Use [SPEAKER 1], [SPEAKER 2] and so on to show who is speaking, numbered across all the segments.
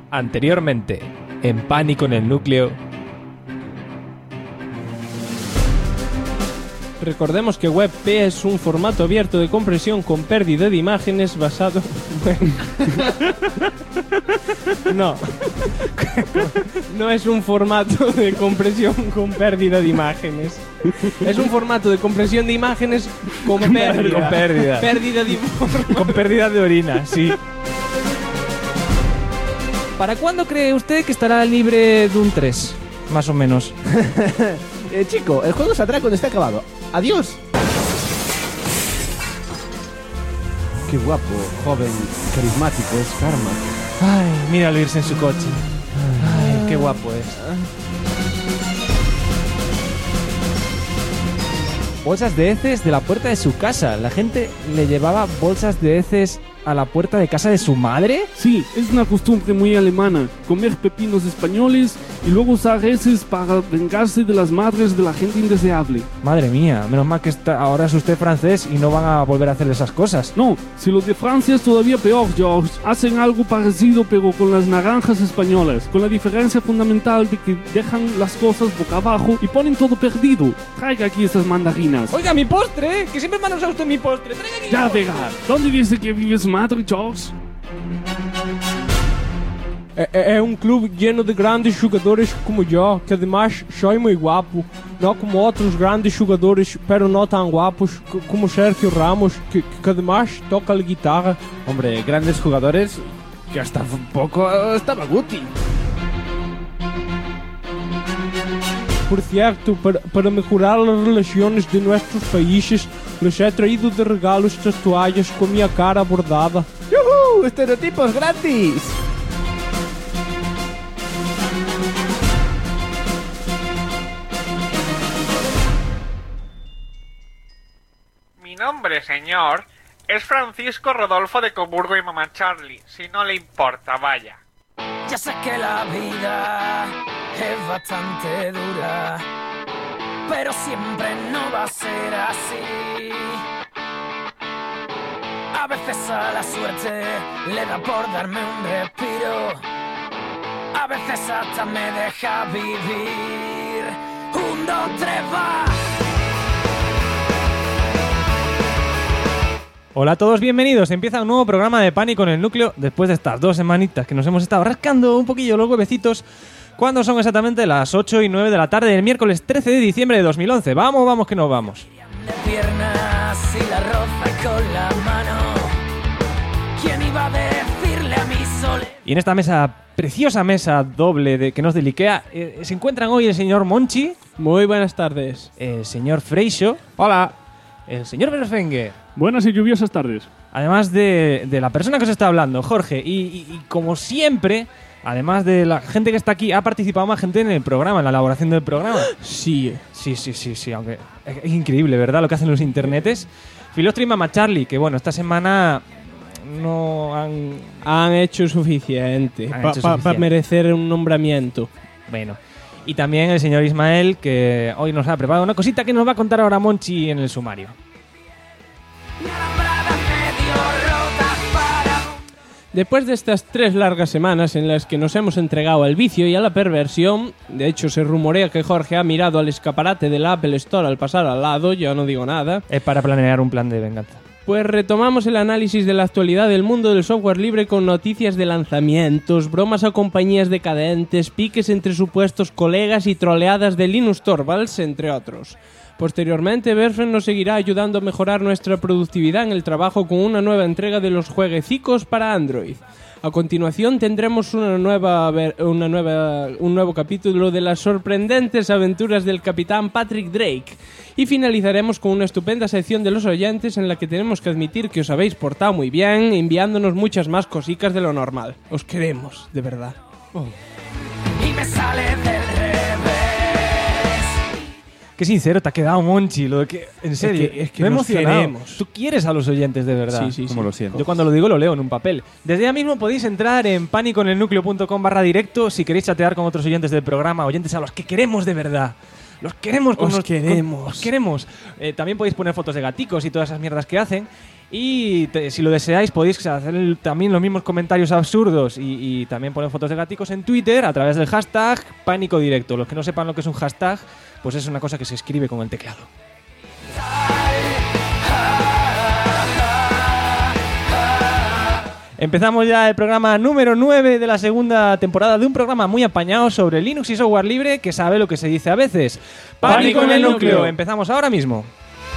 [SPEAKER 1] Anteriormente, en Pánico en el Núcleo.
[SPEAKER 2] Recordemos que WebP es un formato abierto de compresión con pérdida de imágenes basado... No. No es un formato de compresión con pérdida de imágenes. Es un formato de compresión de imágenes con pérdida.
[SPEAKER 1] Con pérdida.
[SPEAKER 2] Pérdida de información.
[SPEAKER 1] Con pérdida de orina, sí.
[SPEAKER 3] ¿Para cuándo cree usted que estará libre de un 3? Más o menos.
[SPEAKER 4] Chico, el juego saldrá cuando esté acabado. ¡Adiós! Qué guapo, joven, carismático es Karma.
[SPEAKER 3] Ay, míralo irse en su coche. Ay, qué guapo es. Bolsas de heces de la puerta de su casa. La gente le llevaba bolsas de heces a la puerta de casa de su madre.
[SPEAKER 5] Sí, es una costumbre muy alemana, comer pepinos españoles y luego usar heces para vengarse de las madres de la gente indeseable.
[SPEAKER 3] Madre mía, menos mal que ahora es usted francés y no van a volver a hacer esas cosas.
[SPEAKER 5] No, si lo de Francia es todavía peor, George. Hacen algo parecido pero con las naranjas españolas, con la diferencia fundamental de que dejan las cosas boca abajo y ponen todo perdido. Traiga aquí esas mandarinas.
[SPEAKER 2] Oiga, mi postre, que siempre me han usado usted mi postre. Traiga aquí.
[SPEAKER 5] Ya verá, ¿dónde dice que vives madre, George?
[SPEAKER 2] É um clube lleno de grandes jogadores como eu, que además soy muy guapo, no como otros grandes jugadores, pero no tan guapos, como Sergio Ramos, que además toca la guitarra.
[SPEAKER 4] Hombre, grandes jugadores que hasta poco estaba Guti.
[SPEAKER 2] Por cierto, para mejorar las relaciones de nuestros países, les he traído de regalo estas toallas con mi cara bordada.
[SPEAKER 4] ¡Yuhu! ¡Estereotipos gratis!
[SPEAKER 6] Mi nombre, señor, es Francisco Rodolfo de Coburgo y Mamá Charlie, si no le importa, vaya.
[SPEAKER 7] Ya sé que la vida es bastante dura, pero siempre no va a ser así. A veces a la suerte le da por darme un respiro, a veces hasta me deja vivir. 1, 2, 3, va.
[SPEAKER 3] Hola a todos, bienvenidos. Empieza un nuevo programa de Pánico en el Núcleo después de estas 2 semanitas que nos hemos estado rascando un poquillo los huevecitos cuando son exactamente las 8 y 9 de la tarde del miércoles 13 de diciembre de 2011. Vamos que nos vamos.
[SPEAKER 7] De piernas y la roza con la mano. ¿Quién iba a decirle a mi sol?
[SPEAKER 3] Y en esta mesa, preciosa mesa doble que nos del Ikea, se encuentran hoy el señor Monchi.
[SPEAKER 2] Muy buenas tardes.
[SPEAKER 3] El señor Freixo.
[SPEAKER 2] Hola.
[SPEAKER 3] El señor Verfengue.
[SPEAKER 5] Buenas y lluviosas tardes.
[SPEAKER 3] Además de la persona que os está hablando, Jorge. Y como siempre, además de la gente que está aquí, ha participado más gente en el programa, en la elaboración del programa.
[SPEAKER 2] Sí.
[SPEAKER 3] Sí, aunque es increíble, ¿verdad? Lo que hacen los internetes. Filostro y Mamá Charlie, que bueno, esta semana no
[SPEAKER 2] han hecho suficiente para merecer un nombramiento.
[SPEAKER 3] Bueno. Y también el señor Ismael, que hoy nos ha preparado una cosita que nos va a contar ahora Monchi en el sumario.
[SPEAKER 2] Después de estas 3 largas semanas en las que nos hemos entregado al vicio y a la perversión, de hecho se rumorea que Jorge ha mirado al escaparate del Apple Store al pasar al lado, yo no digo nada.
[SPEAKER 3] Es para planear un plan de venganza.
[SPEAKER 2] Pues retomamos el análisis de la actualidad del mundo del software libre con noticias de lanzamientos, bromas a compañías decadentes, piques entre supuestos colegas y troleadas de Linus Torvalds, entre otros. Posteriormente, Verfen nos seguirá ayudando a mejorar nuestra productividad en el trabajo con una nueva entrega de los jueguecicos para Android. A continuación tendremos un nuevo capítulo de las sorprendentes aventuras del capitán Patrick Drake. Y finalizaremos con una estupenda sección de los oyentes en la que tenemos que admitir que os habéis portado muy bien, enviándonos muchas más cositas de lo normal. Os queremos, de verdad. Oh.
[SPEAKER 7] Y me sale del revés.
[SPEAKER 3] Qué sincero te ha quedado, Monchi, lo de que, en serio,
[SPEAKER 2] es que
[SPEAKER 3] me
[SPEAKER 2] nos
[SPEAKER 3] emocionado.
[SPEAKER 2] queremos.
[SPEAKER 3] Tú quieres a los oyentes de verdad.
[SPEAKER 2] Sí.
[SPEAKER 4] Como lo siento.
[SPEAKER 3] Yo cuando lo digo lo leo en un papel. Desde ya mismo podéis entrar en paniconelnucleo.com/directo si queréis chatear con otros oyentes del programa, oyentes a los que queremos de verdad. Los queremos con
[SPEAKER 2] Os queremos.
[SPEAKER 3] Os queremos. También podéis poner fotos de gaticos y todas esas mierdas que hacen. Y si lo deseáis podéis hacer también los mismos comentarios absurdos y también poner fotos de gaticos en Twitter a través del hashtag Pánico Directo. Los que no sepan lo que es un hashtag, pues es una cosa que se escribe con el teclado. Empezamos ya el programa número 9 de la segunda temporada de un programa muy apañado sobre Linux y software libre que sabe lo que se dice a veces. ¡Pánico en el núcleo! Empezamos ahora mismo.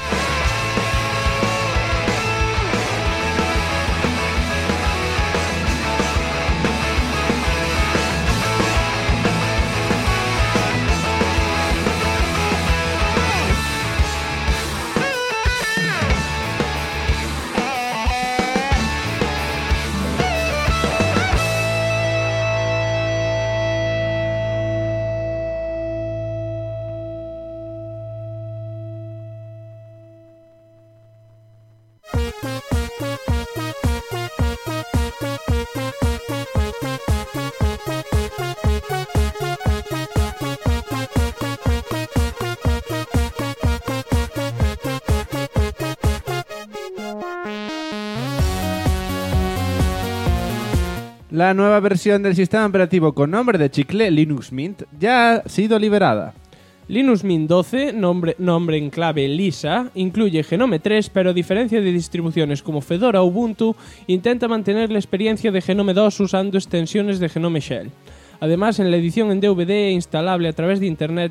[SPEAKER 4] La nueva versión del sistema operativo con nombre de chicle, Linux Mint, ya ha sido liberada.
[SPEAKER 2] Linux Mint 12, nombre en clave Lisa, incluye Genome 3, pero a diferencia de distribuciones como Fedora o Ubuntu, intenta mantener la experiencia de Genome 2 usando extensiones de Genome Shell. Además, en la edición en DVD instalable a través de Internet...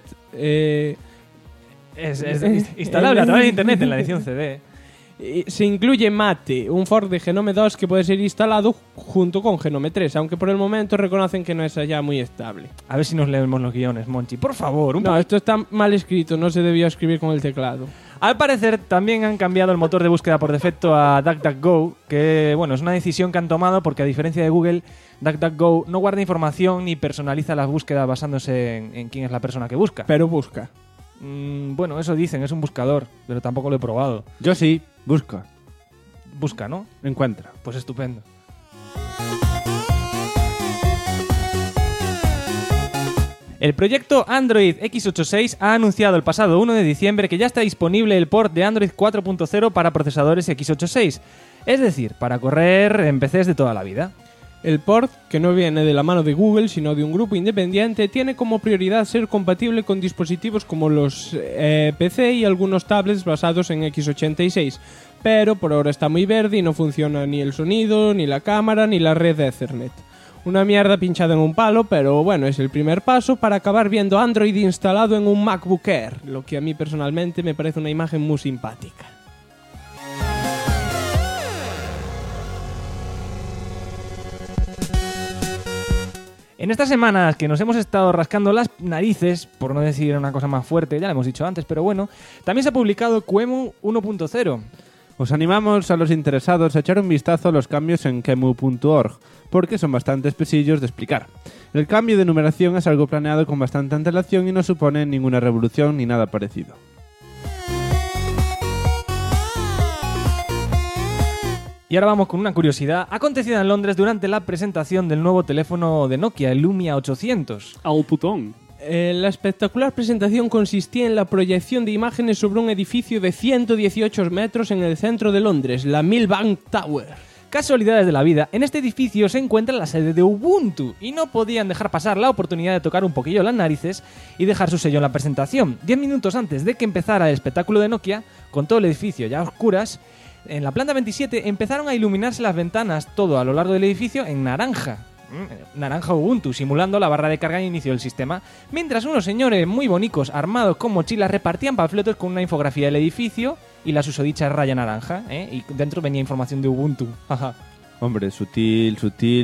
[SPEAKER 3] instalable a través de Internet en la edición CD.
[SPEAKER 2] Se incluye Mate, un fork de Genome 2 que puede ser instalado junto con Genome 3, aunque por el momento reconocen que no es allá muy estable.
[SPEAKER 3] A ver si nos leemos los guiones, Monchi. Por favor,
[SPEAKER 2] No, esto está mal escrito, no se debió escribir con el teclado.
[SPEAKER 3] Al parecer también han cambiado el motor de búsqueda por defecto a DuckDuckGo, que bueno, es una decisión que han tomado porque a diferencia de Google, DuckDuckGo no guarda información ni personaliza las búsquedas basándose en quién es la persona que busca.
[SPEAKER 2] Pero busca.
[SPEAKER 3] Bueno, eso dicen, es un buscador, pero tampoco lo he probado.
[SPEAKER 4] Yo sí, busca.
[SPEAKER 3] Busca, ¿no?
[SPEAKER 4] Encuentra.
[SPEAKER 3] Pues estupendo. El proyecto Android x86 ha anunciado el pasado 1 de diciembre que ya está disponible el port de Android 4.0 para procesadores x86, es decir, para correr en PCs de toda la vida.
[SPEAKER 2] El port, que no viene de la mano de Google, sino de un grupo independiente, tiene como prioridad ser compatible con dispositivos como los PC y algunos tablets basados en x86, pero por ahora está muy verde y no funciona ni el sonido, ni la cámara, ni la red de Ethernet. Una mierda pinchada en un palo, pero bueno, es el primer paso para acabar viendo Android instalado en un MacBook Air, lo que a mí personalmente me parece una imagen muy simpática.
[SPEAKER 3] En estas semanas que nos hemos estado rascando las narices, por no decir una cosa más fuerte, ya lo hemos dicho antes, pero bueno, también se ha publicado QEMU 1.0.
[SPEAKER 4] Os animamos a los interesados a echar un vistazo a los cambios en qemu.org, porque son bastante espesillos de explicar. El cambio de numeración es algo planeado con bastante antelación y no supone ninguna revolución ni nada parecido.
[SPEAKER 3] Y ahora vamos con una curiosidad acontecida en Londres durante la presentación del nuevo teléfono de Nokia, el Lumia 800.
[SPEAKER 5] Al putón.
[SPEAKER 2] La espectacular presentación consistía en la proyección de imágenes sobre un edificio de 118 metros en el centro de Londres, la Millbank Tower.
[SPEAKER 3] Casualidades de la vida, en este edificio se encuentra la sede de Ubuntu y no podían dejar pasar la oportunidad de tocar un poquillo las narices y dejar su sello en la presentación. 10 minutos antes de que empezara el espectáculo de Nokia, con todo el edificio ya a oscuras, en la planta 27 empezaron a iluminarse las ventanas todo a lo largo del edificio en naranja. Naranja Ubuntu, simulando la barra de carga de inicio del sistema, mientras unos señores muy bonicos armados con mochilas repartían panfletos con una infografía del edificio y la susodicha raya naranja, y dentro venía información de Ubuntu.
[SPEAKER 4] Hombre, sutil.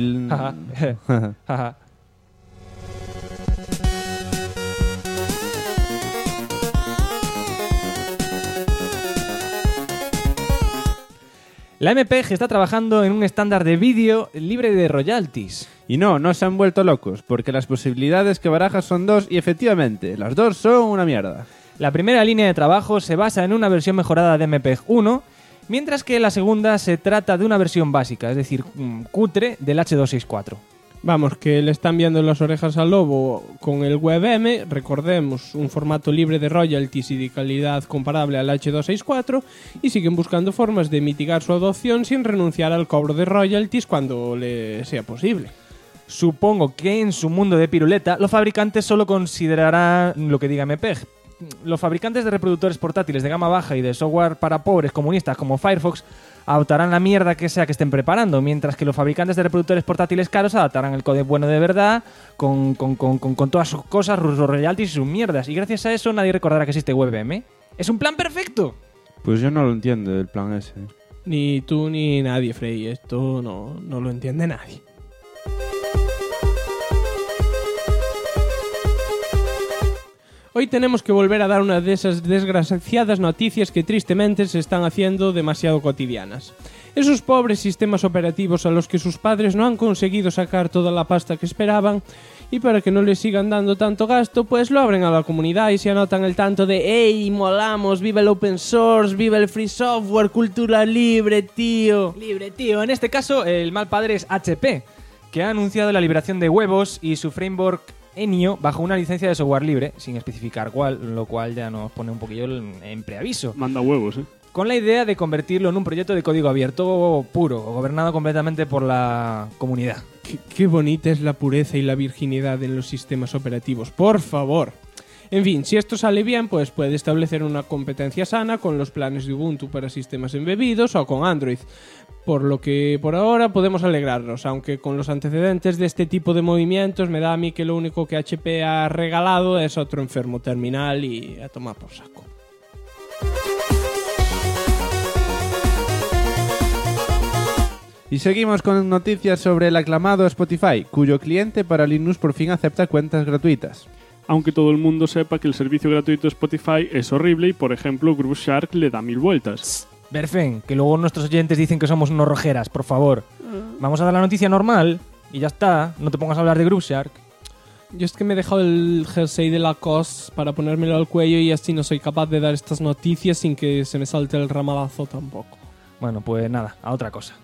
[SPEAKER 3] La MPG está trabajando en un estándar de vídeo libre de royalties.
[SPEAKER 4] Y no se han vuelto locos, porque las posibilidades que barajas son dos y efectivamente, las dos son una mierda.
[SPEAKER 3] La primera línea de trabajo se basa en una versión mejorada de MPEG 1, mientras que la segunda se trata de una versión básica, es decir, cutre del H264.
[SPEAKER 2] Vamos, que le están viendo las orejas al lobo con el WebM, recordemos, un formato libre de royalties y de calidad comparable al H264, y siguen buscando formas de mitigar su adopción sin renunciar al cobro de royalties cuando le sea posible.
[SPEAKER 3] Supongo que en su mundo de piruleta, los fabricantes solo considerarán lo que diga MPEG. Los fabricantes de reproductores portátiles de gama baja y de software para pobres comunistas como Firefox adoptarán la mierda que sea que estén preparando, mientras que los fabricantes de reproductores portátiles caros adaptarán el códec bueno de verdad con todas sus cosas, sus royalties y sus mierdas. Y gracias a eso nadie recordará que existe WebM. ¡Es un plan perfecto!
[SPEAKER 4] Pues yo no lo entiendo, el plan ese.
[SPEAKER 2] Ni tú ni nadie, Frey. Esto no lo entiende nadie. Hoy tenemos que volver a dar una de esas desgraciadas noticias que tristemente se están haciendo demasiado cotidianas. Esos pobres sistemas operativos a los que sus padres no han conseguido sacar toda la pasta que esperaban, y para que no les sigan dando tanto gasto, pues lo abren a la comunidad y se anotan el tanto de ¡Ey, molamos! ¡Viva el open source! ¡Viva el free software! ¡Cultura libre, tío!
[SPEAKER 3] Libre, tío. En este caso, el mal padre es HP, que ha anunciado la liberación de huevos y su framework Enio bajo una licencia de software libre, sin especificar cuál, lo cual ya nos pone un poquillo en preaviso.
[SPEAKER 5] Manda huevos,
[SPEAKER 3] Con la idea de convertirlo en un proyecto de código abierto puro, gobernado completamente por la comunidad.
[SPEAKER 2] Qué bonita es la pureza y la virginidad en los sistemas operativos, por favor. En fin, si esto sale bien, pues puede establecer una competencia sana con los planes de Ubuntu para sistemas embebidos o con Android. Por lo que por ahora podemos alegrarnos, aunque con los antecedentes de este tipo de movimientos me da a mí que lo único que HP ha regalado es otro enfermo terminal y a tomar por saco.
[SPEAKER 4] Y seguimos con noticias sobre el aclamado Spotify, cuyo cliente para Linux por fin acepta cuentas gratuitas.
[SPEAKER 5] Aunque todo el mundo sepa que el servicio gratuito de Spotify es horrible y, por ejemplo, Groove Shark le da 1000 vueltas.
[SPEAKER 3] Berfen, que luego nuestros oyentes dicen que somos unos rojeras, por favor. Vamos a dar la noticia normal y ya está. No te pongas a hablar de Groove Shark.
[SPEAKER 2] Yo es que me he dejado el jersey de Lacoste para ponérmelo al cuello y así no soy capaz de dar estas noticias sin que se me salte el ramalazo tampoco.
[SPEAKER 3] Bueno, pues nada, a otra cosa.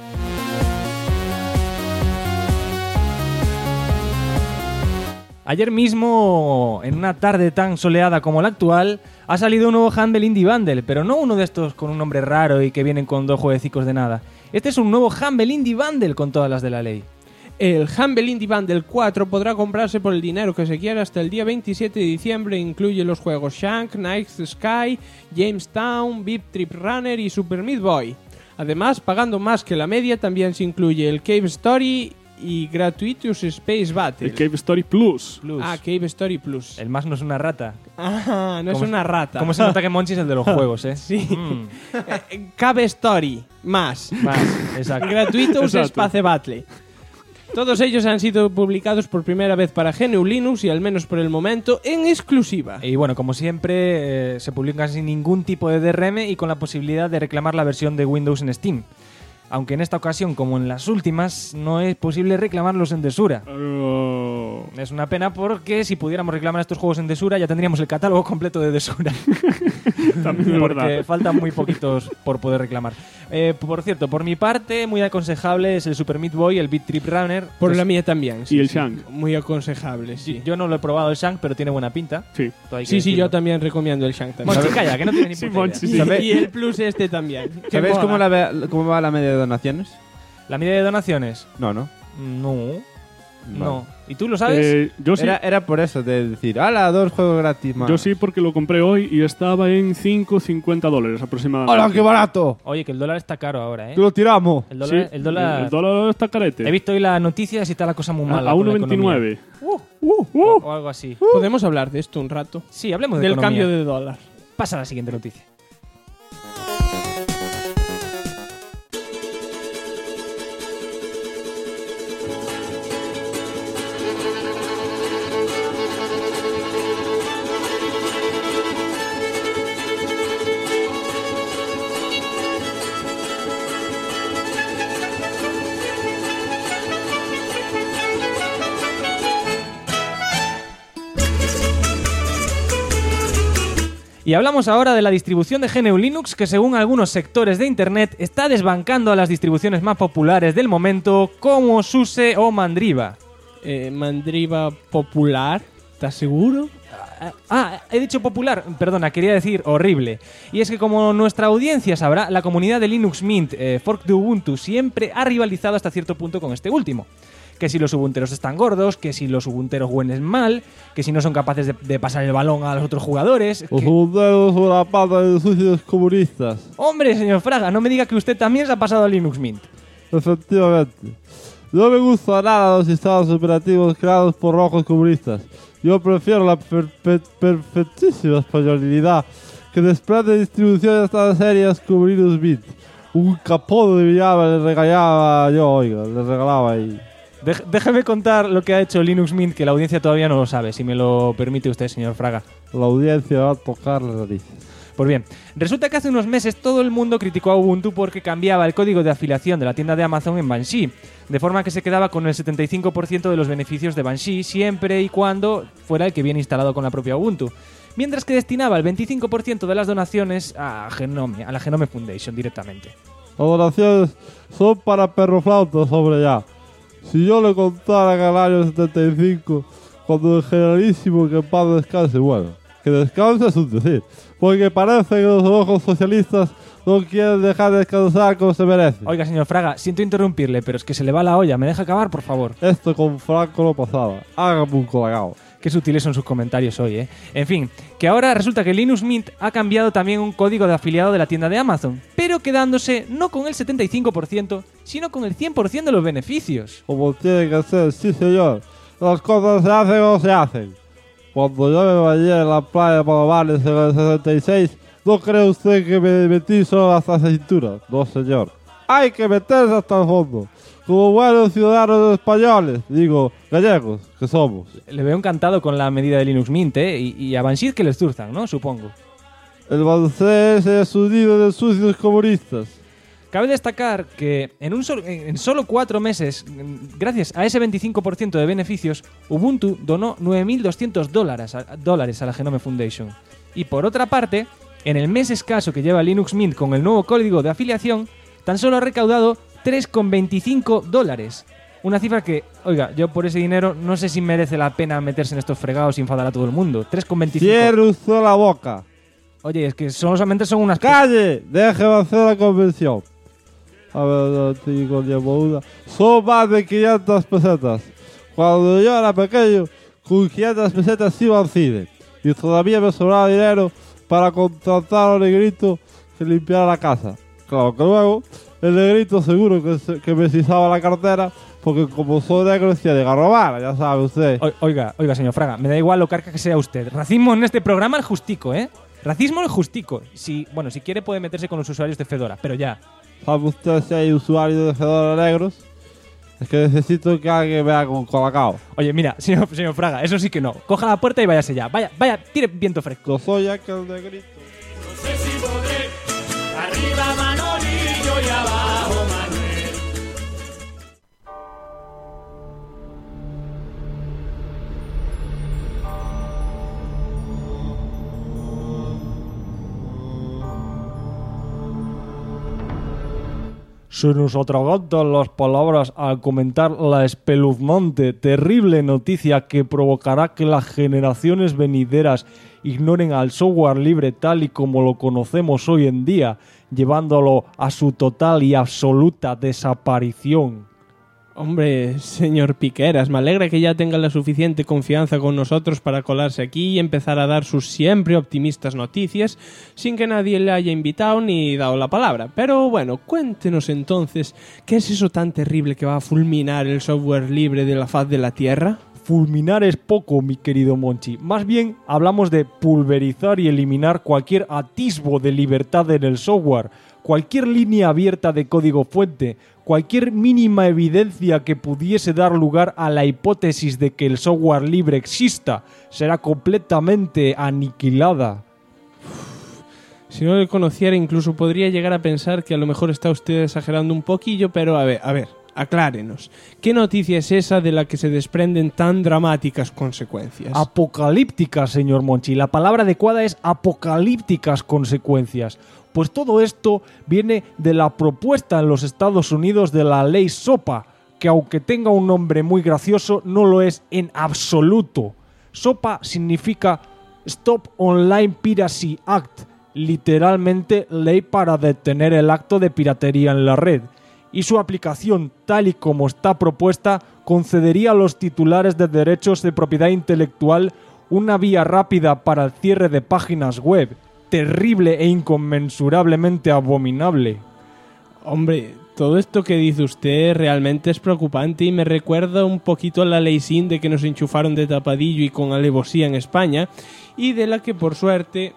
[SPEAKER 3] Ayer mismo, en una tarde tan soleada como la actual, ha salido un nuevo Humble Indie Bundle, pero no uno de estos con un nombre raro y que vienen con 2 jueguecicos de nada. Este es un nuevo Humble Indie Bundle con todas las de la ley.
[SPEAKER 2] El Humble Indie Bundle 4 podrá comprarse por el dinero que se quiera hasta el día 27 de diciembre. Incluye los juegos Shank, Night Sky, Jamestown, Beep Trip Runner y Super Meat Boy. Además, pagando más que la media, también se incluye el Cave Story y Gratuitous Space Battle.
[SPEAKER 5] El Cave Story Plus.
[SPEAKER 2] Ah, Cave Story Plus.
[SPEAKER 3] El más no es una rata.
[SPEAKER 2] Ah, no es una rata.
[SPEAKER 3] ¿Cómo se nota que Monchi es el de los juegos,
[SPEAKER 2] Sí. Cave Story. Más,
[SPEAKER 3] exacto.
[SPEAKER 2] Gratuitous
[SPEAKER 5] Exacto.
[SPEAKER 2] Space Battle. Todos ellos han sido publicados por primera vez para GNU Linux y al menos por el momento en exclusiva.
[SPEAKER 3] Y bueno, como siempre, se publican sin ningún tipo de DRM y con la posibilidad de reclamar la versión de Windows en Steam. Aunque en esta ocasión, como en las últimas, no es posible reclamarlos en Desura. Es una pena porque si pudiéramos reclamar estos juegos en Desura ya tendríamos el catálogo completo de Desura.
[SPEAKER 5] También es
[SPEAKER 3] Porque
[SPEAKER 5] verdad.
[SPEAKER 3] faltan muy poquitos por poder reclamar. Por cierto, por mi parte, muy aconsejable es el Super Meat Boy, el Beat Trip Runner.
[SPEAKER 2] Por
[SPEAKER 3] Pues,
[SPEAKER 2] la mía también.
[SPEAKER 5] Y el Shank.
[SPEAKER 2] Muy aconsejable, sí.
[SPEAKER 3] yo no lo he probado el Shank, pero tiene buena pinta.
[SPEAKER 5] Sí.
[SPEAKER 3] Todo hay que
[SPEAKER 2] Sí,
[SPEAKER 3] decirlo.
[SPEAKER 2] yo también recomiendo el Shank también.
[SPEAKER 3] Monchi, calla, que no tiene ni
[SPEAKER 5] Sí,
[SPEAKER 3] puta
[SPEAKER 5] Monchi,
[SPEAKER 3] idea.
[SPEAKER 5] sí.
[SPEAKER 2] Y el Plus este también. Que
[SPEAKER 4] ¿Sabéis
[SPEAKER 2] mola.
[SPEAKER 4] cómo va la media de donaciones?
[SPEAKER 3] ¿La media de donaciones?
[SPEAKER 4] No, ¿no?
[SPEAKER 3] No. ¿Y tú lo sabes?
[SPEAKER 5] Yo sí.
[SPEAKER 4] Era por eso, de decir, ¡hala, 2 juegos gratis más!
[SPEAKER 5] Yo sí, porque lo compré hoy y estaba en $5.50 aproximadamente.
[SPEAKER 4] ¡Hala, qué barato!
[SPEAKER 3] Oye, que el dólar está caro ahora, ¿eh?
[SPEAKER 4] ¡Que lo tiramos!
[SPEAKER 3] El
[SPEAKER 5] Sí,
[SPEAKER 3] dólar, el dólar...
[SPEAKER 5] el dólar está carete.
[SPEAKER 3] He visto hoy las noticias y está la cosa muy mala.
[SPEAKER 5] A
[SPEAKER 3] con la economía.
[SPEAKER 5] 1.29.
[SPEAKER 3] O algo así.
[SPEAKER 2] Podemos hablar de esto un rato.
[SPEAKER 3] Sí, hablemos de
[SPEAKER 2] Del
[SPEAKER 3] economía.
[SPEAKER 2] cambio de dólar.
[SPEAKER 3] Pasa a la siguiente noticia. Y hablamos ahora de la distribución de GNU Linux, que según algunos sectores de Internet está desbancando a las distribuciones más populares del momento, como SUSE o Mandriva.
[SPEAKER 2] Mandriva popular, ¿estás seguro?
[SPEAKER 3] He dicho popular, perdona, quería decir horrible. Y es que como nuestra audiencia sabrá, la comunidad de Linux Mint, fork de Ubuntu, siempre ha rivalizado hasta cierto punto con este último. Que si los ubunteros están gordos, que si los ubunteros huelen mal, que si no son capaces de pasar el balón a los otros jugadores.
[SPEAKER 4] Los ubunteros son la pata de sucios comunistas.
[SPEAKER 3] Hombre, señor Fraga, no me diga que usted también se ha pasado a Linux Mint.
[SPEAKER 4] Efectivamente. No me gustan nada los sistemas operativos creados por rojos comunistas. Yo prefiero la perfectísima españolidad que desprende distribuciones tan serias como Linux Mint. Un capón de mi llama le regalaba yo, oiga, le regalaba ahí.
[SPEAKER 3] Déjeme contar lo que ha hecho Linux Mint, que la audiencia todavía no lo sabe, si me lo permite usted, señor Fraga.
[SPEAKER 4] La audiencia va a tocar las narices.
[SPEAKER 3] Pues bien, resulta que hace unos meses todo el mundo criticó a Ubuntu porque cambiaba el código de afiliación de la tienda de Amazon en Banshee, de forma que se quedaba con el 75% de los beneficios de Banshee siempre y cuando fuera el que viene instalado con la propia Ubuntu, mientras que destinaba el 25% de las donaciones a la Genome Foundation directamente.
[SPEAKER 4] Las donaciones son para perroflautas, hombre, ya. Si yo le contara que el año 75, cuando el generalísimo que en paz descanse, bueno, que descanse es un decir, porque parece que los ojos socialistas no quieren dejar descansar como se merece.
[SPEAKER 3] Oiga, señor Fraga, siento interrumpirle, pero es que se le va la olla. ¿Me deja acabar, por favor?
[SPEAKER 4] Esto con Franco no pasaba. Hágame un colagao.
[SPEAKER 3] Qué sutiles son sus comentarios hoy, ¿eh? En fin, que ahora resulta que Linux Mint ha cambiado también un código de afiliado de la tienda de Amazon, pero quedándose no con el 75%, sino con el 100% de los beneficios.
[SPEAKER 4] Como tiene que ser, sí señor. Las cosas se hacen o se hacen. Cuando yo me bañé en la playa de Palomares en el 66, ¿no cree usted que me metí solo hasta la cintura? No, señor. Hay que meterse hasta el fondo. Como buenos ciudadanos españoles, digo, gallegos, que somos.
[SPEAKER 3] Le veo encantado con la medida de Linux Mint, ¿eh? Y a Banshee que les zurzan, ¿no? Supongo.
[SPEAKER 4] El Banshee es un nido de sucios comunistas.
[SPEAKER 3] Cabe destacar que en solo 4 meses, gracias a ese 25% de beneficios, Ubuntu donó $9.200 a la Genome Foundation. Y por otra parte, en el mes escaso que lleva Linux Mint con el nuevo código de afiliación, tan solo ha recaudado $3,25. Una cifra que, oiga, yo por ese dinero no sé si merece la pena meterse en estos fregados y enfadar a todo el mundo. 3,25.
[SPEAKER 4] Cierre usted la boca.
[SPEAKER 3] Oye, es que solamente son unas...
[SPEAKER 4] ¡Calle! Déjeme hacer la convención. A ver, tengo una. Son más de 500 pesetas. Cuando yo era pequeño, con 500 pesetas iba al cine. Y todavía me sobraba dinero para contratar a un negrito que limpiara la casa. Claro que luego, el negrito seguro que me sisaba la cartera, porque como soy negro decía de robar, ya sabe usted.
[SPEAKER 3] Oiga, señor Fraga, me da igual lo carca que sea usted. Racismo en este programa el justico, ¿eh? Racismo el justico. Si quiere puede meterse con los usuarios de Fedora, pero ya.
[SPEAKER 4] ¿Sabe usted si hay usuarios de Fedora negros? Es que necesito que alguien me haga un colacao.
[SPEAKER 3] Oye, mira, señor Fraga, eso sí que no. Coja la puerta y váyase ya. Vaya, tire viento fresco.
[SPEAKER 4] Yo soy aquel negrito.
[SPEAKER 7] No sé si podré. Arriba Manolillo y abajo Manuel.
[SPEAKER 3] Se nos atragantan las palabras al comentar la espeluznante, terrible noticia que provocará que las generaciones venideras ignoren al software libre tal y como lo conocemos hoy en día, llevándolo a su total y absoluta desaparición.
[SPEAKER 2] Hombre, señor Piqueras, me alegra que ya tenga la suficiente confianza con nosotros para colarse aquí y empezar a dar sus siempre optimistas noticias sin que nadie le haya invitado ni dado la palabra. Pero bueno, cuéntenos entonces, ¿qué es eso tan terrible que va a fulminar el software libre de la faz de la Tierra?
[SPEAKER 3] Fulminar es poco, mi querido Monchi. Más bien hablamos de pulverizar y eliminar cualquier atisbo de libertad en el software, cualquier línea abierta de código fuente, cualquier mínima evidencia que pudiese dar lugar a la hipótesis de que el software libre exista será completamente aniquilada.
[SPEAKER 2] Si no le conociera, incluso podría llegar a pensar que a lo mejor está usted exagerando un poquillo, pero a ver. Aclárenos. ¿Qué noticia es esa de la que se desprenden tan dramáticas consecuencias?
[SPEAKER 3] Apocalípticas, señor Monchi. La palabra adecuada es apocalípticas consecuencias. Pues todo esto viene de la propuesta en los Estados Unidos de la ley SOPA, que aunque tenga un nombre muy gracioso, no lo es en absoluto. SOPA significa Stop Online Piracy Act, literalmente ley para detener el acto de piratería en la red. Y su aplicación, tal y como está propuesta, concedería a los titulares de derechos de propiedad intelectual una vía rápida para el cierre de páginas web. Terrible e inconmensurablemente abominable.
[SPEAKER 2] Hombre, todo esto que dice usted realmente es preocupante y me recuerda un poquito a la ley SIN de que nos enchufaron de tapadillo y con alevosía en España, y de la que por suerte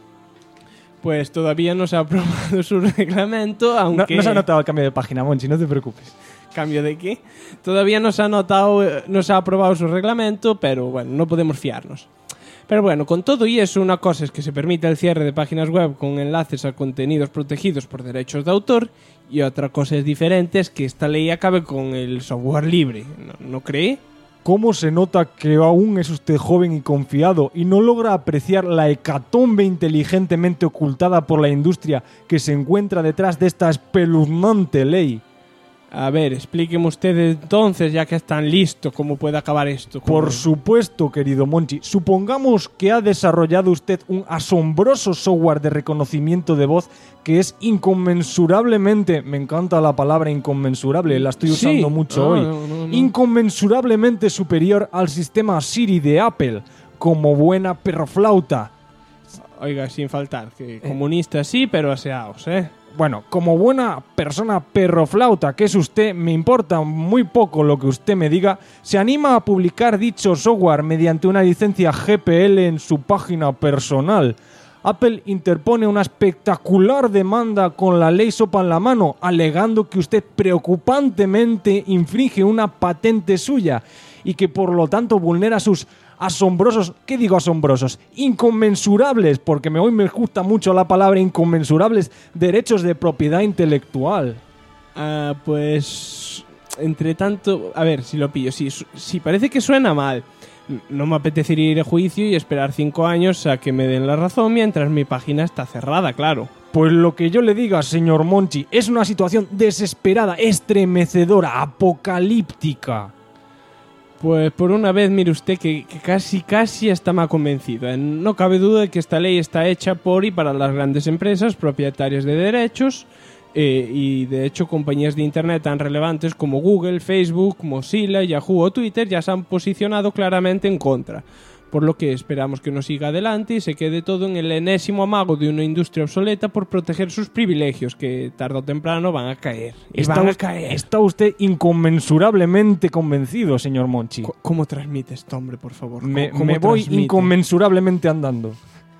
[SPEAKER 2] pues todavía no se ha aprobado su reglamento, aunque...
[SPEAKER 3] No se ha notado el cambio de página, Monchi, no te preocupes.
[SPEAKER 2] ¿Cambio de qué? Todavía no se ha aprobado su reglamento, pero bueno, no podemos fiarnos. Pero bueno, con todo y eso, una cosa es que se permita el cierre de páginas web con enlaces a contenidos protegidos por derechos de autor, y otra cosa es diferente, es que esta ley acabe con el software libre, ¿no cree?
[SPEAKER 3] ¿Cómo se nota que aún es usted joven y confiado y no logra apreciar la hecatombe inteligentemente ocultada por la industria que se encuentra detrás de esta espeluznante ley?
[SPEAKER 2] A ver, explíqueme usted entonces, ya que es tan listo, cómo puede acabar esto.
[SPEAKER 3] Por supuesto, querido Monchi. Supongamos que ha desarrollado usted un asombroso software de reconocimiento de voz que es inconmensurablemente, me encanta la palabra inconmensurable, la estoy usando mucho hoy, inconmensurablemente superior al sistema Siri de Apple, como buena perroflauta.
[SPEAKER 2] Oiga, sin faltar, que comunista sí, pero aseaos,
[SPEAKER 3] Bueno, como buena persona perroflauta que es usted, me importa muy poco lo que usted me diga, se anima a publicar dicho software mediante una licencia GPL en su página personal. Apple interpone una espectacular demanda con la ley SOPA en la mano, alegando que usted preocupantemente infringe una patente suya y que por lo tanto vulnera sus asombrosos, ¿qué digo asombrosos? Inconmensurables, porque hoy me gusta mucho la palabra inconmensurables, derechos de propiedad intelectual.
[SPEAKER 2] Pues, entre tanto, a ver si lo pillo, si parece que suena mal. No me apetecería ir a juicio y esperar 5 años a que me den la razón mientras mi página está cerrada, claro.
[SPEAKER 3] Pues lo que yo le diga, señor Monchi, es una situación desesperada, estremecedora, apocalíptica.
[SPEAKER 2] Pues por una vez, mire usted que casi está más convencido. No cabe duda de que esta ley está hecha por y para las grandes empresas propietarias de derechos y de hecho compañías de internet tan relevantes como Google, Facebook, Mozilla, Yahoo o Twitter ya se han posicionado claramente en contra. Por lo que esperamos que no siga adelante y se quede todo en el enésimo amago de una industria obsoleta por proteger sus privilegios, que tarde o temprano van a caer.
[SPEAKER 3] Está usted inconmensurablemente convencido, señor Monchi.
[SPEAKER 2] ¿Cómo transmite esto, hombre, por favor?
[SPEAKER 3] Me voy inconmensurablemente andando.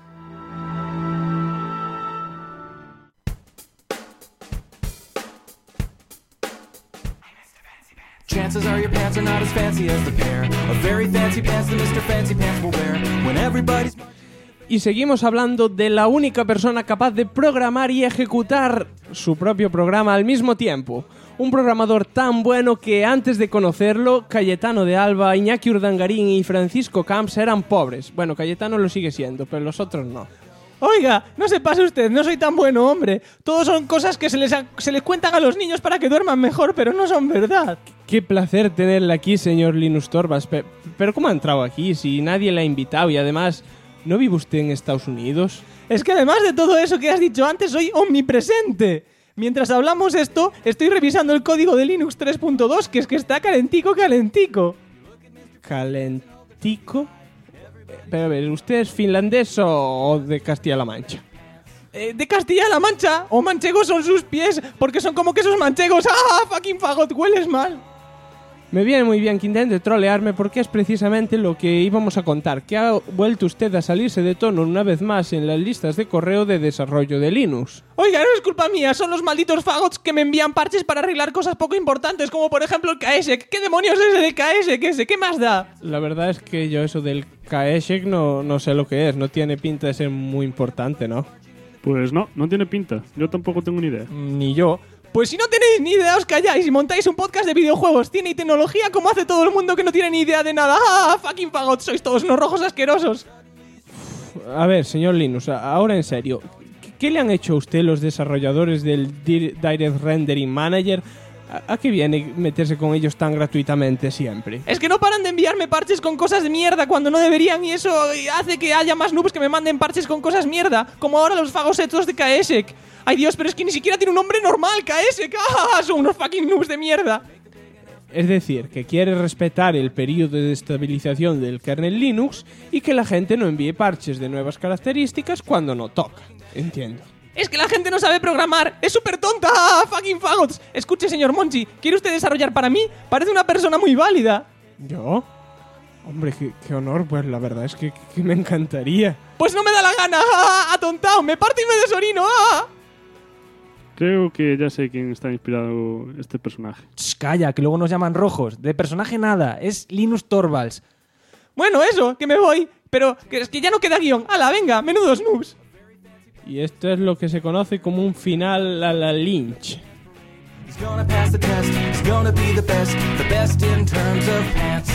[SPEAKER 8] Chances are your pants are not as fancy as the pair of very fancy pants that Mr. Fancy Pants will wear when everybody's...
[SPEAKER 2] Y seguimos hablando de la única persona capaz de programar y ejecutar su propio programa al mismo tiempo. Un programador tan bueno que antes de conocerlo, Cayetano de Alba, Iñaki Urdangarín y Francisco Camps eran pobres. Bueno, Cayetano lo sigue siendo, pero los otros no.
[SPEAKER 3] Oiga, no se pase usted, no soy tan bueno, hombre. Todos son cosas que se les cuentan a los niños para que duerman mejor, pero no son verdad.
[SPEAKER 2] Qué placer tenerle aquí, señor Linus Torvalds. Pero ¿cómo ha entrado aquí si nadie le ha invitado y además no vive usted en Estados Unidos?
[SPEAKER 3] Es que además de todo eso que has dicho antes, soy omnipresente. Mientras hablamos esto, estoy revisando el código de Linux 3.2, que es que está calentico.
[SPEAKER 2] ¿Calentico? Pero a ver, ¿usted es finlandés o de Castilla-La Mancha?
[SPEAKER 3] De Castilla-La Mancha, o manchegos son sus pies, porque son como quesos manchegos. ¡Ah, fucking fagot, hueles mal!
[SPEAKER 2] Me viene muy bien que intente trolearme porque es precisamente lo que íbamos a contar, que ha vuelto usted a salirse de tono una vez más en las listas de correo de desarrollo de Linux.
[SPEAKER 3] Oiga, no es culpa mía, son los malditos fagots que me envían parches para arreglar cosas poco importantes, como por ejemplo el KSEC. ¿Qué demonios es el KSEC? ¿Qué más da?
[SPEAKER 2] La verdad es que yo eso del KSEC no sé lo que es, no tiene pinta de ser muy importante, ¿no?
[SPEAKER 5] Pues no tiene pinta. Yo tampoco tengo ni idea.
[SPEAKER 3] Ni yo. Pues si no tenéis ni idea, os calláis y montáis un podcast de videojuegos, cine y tecnología como hace todo el mundo que no tiene ni idea de nada. ¡Ah, fucking fagot! Sois todos unos rojos asquerosos.
[SPEAKER 2] A ver, señor Linus, ahora en serio, ¿qué le han hecho a usted los desarrolladores del Direct Rendering Manager? ¿A qué viene meterse con ellos tan gratuitamente siempre?
[SPEAKER 3] Es que no paran de enviarme parches con cosas de mierda cuando no deberían y eso hace que haya más noobs que me manden parches con cosas mierda, como ahora los fagosetos de Kaesek. Ay Dios, pero es que ni siquiera tiene un nombre normal, Kaesek. ¡Ah! Son unos fucking noobs de mierda.
[SPEAKER 2] Es decir, que quiere respetar el periodo de estabilización del kernel Linux y que la gente no envíe parches de nuevas características cuando no toca. Entiendo.
[SPEAKER 3] Es que la gente no sabe programar. Es súper tonta. ¡Ah, fucking fagots! Escuche, señor Monchi, ¿quiere usted desarrollar para mí? Parece una persona muy válida.
[SPEAKER 2] ¿Yo? Hombre, qué honor, pues la verdad es que me encantaría.
[SPEAKER 3] Pues no me da la gana. ¡Ah, atontado! Me parto y me desorino. ¡Ah!
[SPEAKER 5] Creo que ya sé quién está inspirado este personaje.
[SPEAKER 3] Shh, calla, que luego nos llaman rojos. De personaje nada, es Linus Torvalds. Bueno, eso, que me voy. Pero que es que ya no queda guión. ¡Hala, venga! ¡Menudos noobs!
[SPEAKER 2] Y esto es lo que se conoce como un final a la Lynch.
[SPEAKER 8] He's gonna pass the test, he's gonna be the best in terms of pants.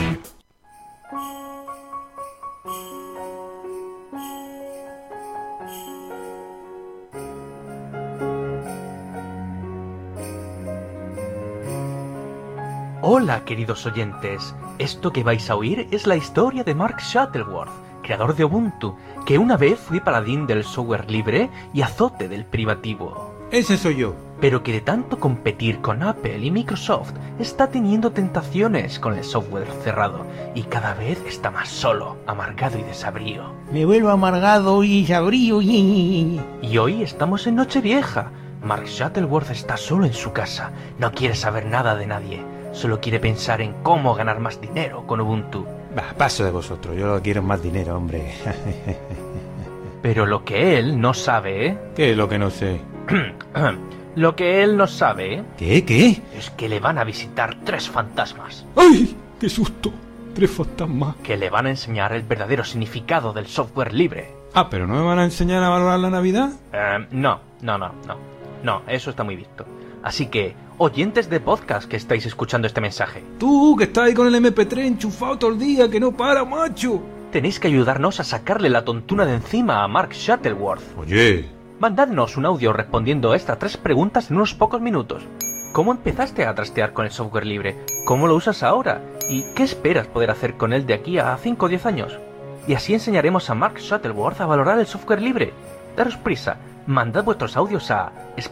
[SPEAKER 9] Hola, queridos oyentes. Esto que vais a oír es la historia de Mark Shuttleworth, creador de Ubuntu, que una vez fue paladín del software libre y azote del privativo.
[SPEAKER 10] Ese soy yo.
[SPEAKER 9] Pero que de tanto competir con Apple y Microsoft está teniendo tentaciones con el software cerrado y cada vez está más solo, amargado y desabrío.
[SPEAKER 10] Me vuelvo amargado y sabrío.
[SPEAKER 9] Y hoy estamos en Nochevieja. Mark Shuttleworth está solo en su casa, no quiere saber nada de nadie, solo quiere pensar en cómo ganar más dinero con Ubuntu.
[SPEAKER 10] Bah, paso de vosotros, yo lo quiero más dinero, hombre.
[SPEAKER 9] Pero lo que él no sabe...
[SPEAKER 10] ¿Qué es lo que no sé?
[SPEAKER 9] Lo que él no sabe...
[SPEAKER 10] ¿Qué?
[SPEAKER 9] Es que le van a visitar 3 fantasmas.
[SPEAKER 10] ¡Ay! ¡Qué susto! 3 fantasmas.
[SPEAKER 9] Que le van a enseñar el verdadero significado del software libre.
[SPEAKER 10] Ah, ¿pero no me van a enseñar a valorar la Navidad?
[SPEAKER 9] No, eso está muy visto. Así que, oyentes de podcast que estáis escuchando este mensaje...
[SPEAKER 10] Tú, que estás ahí con el MP3 enchufado todo el día, que no para, macho.
[SPEAKER 9] Tenéis que ayudarnos a sacarle la tontuna de encima a Mark Shuttleworth.
[SPEAKER 10] Oye...
[SPEAKER 9] Mandadnos un audio respondiendo a estas 3 preguntas en unos pocos minutos. ¿Cómo empezaste a trastear con el software libre? ¿Cómo lo usas ahora? ¿Y qué esperas poder hacer con él de aquí a 5 o 10 años? Y así enseñaremos a Mark Shuttleworth a valorar el software libre. Daros prisa, mandad vuestros audios a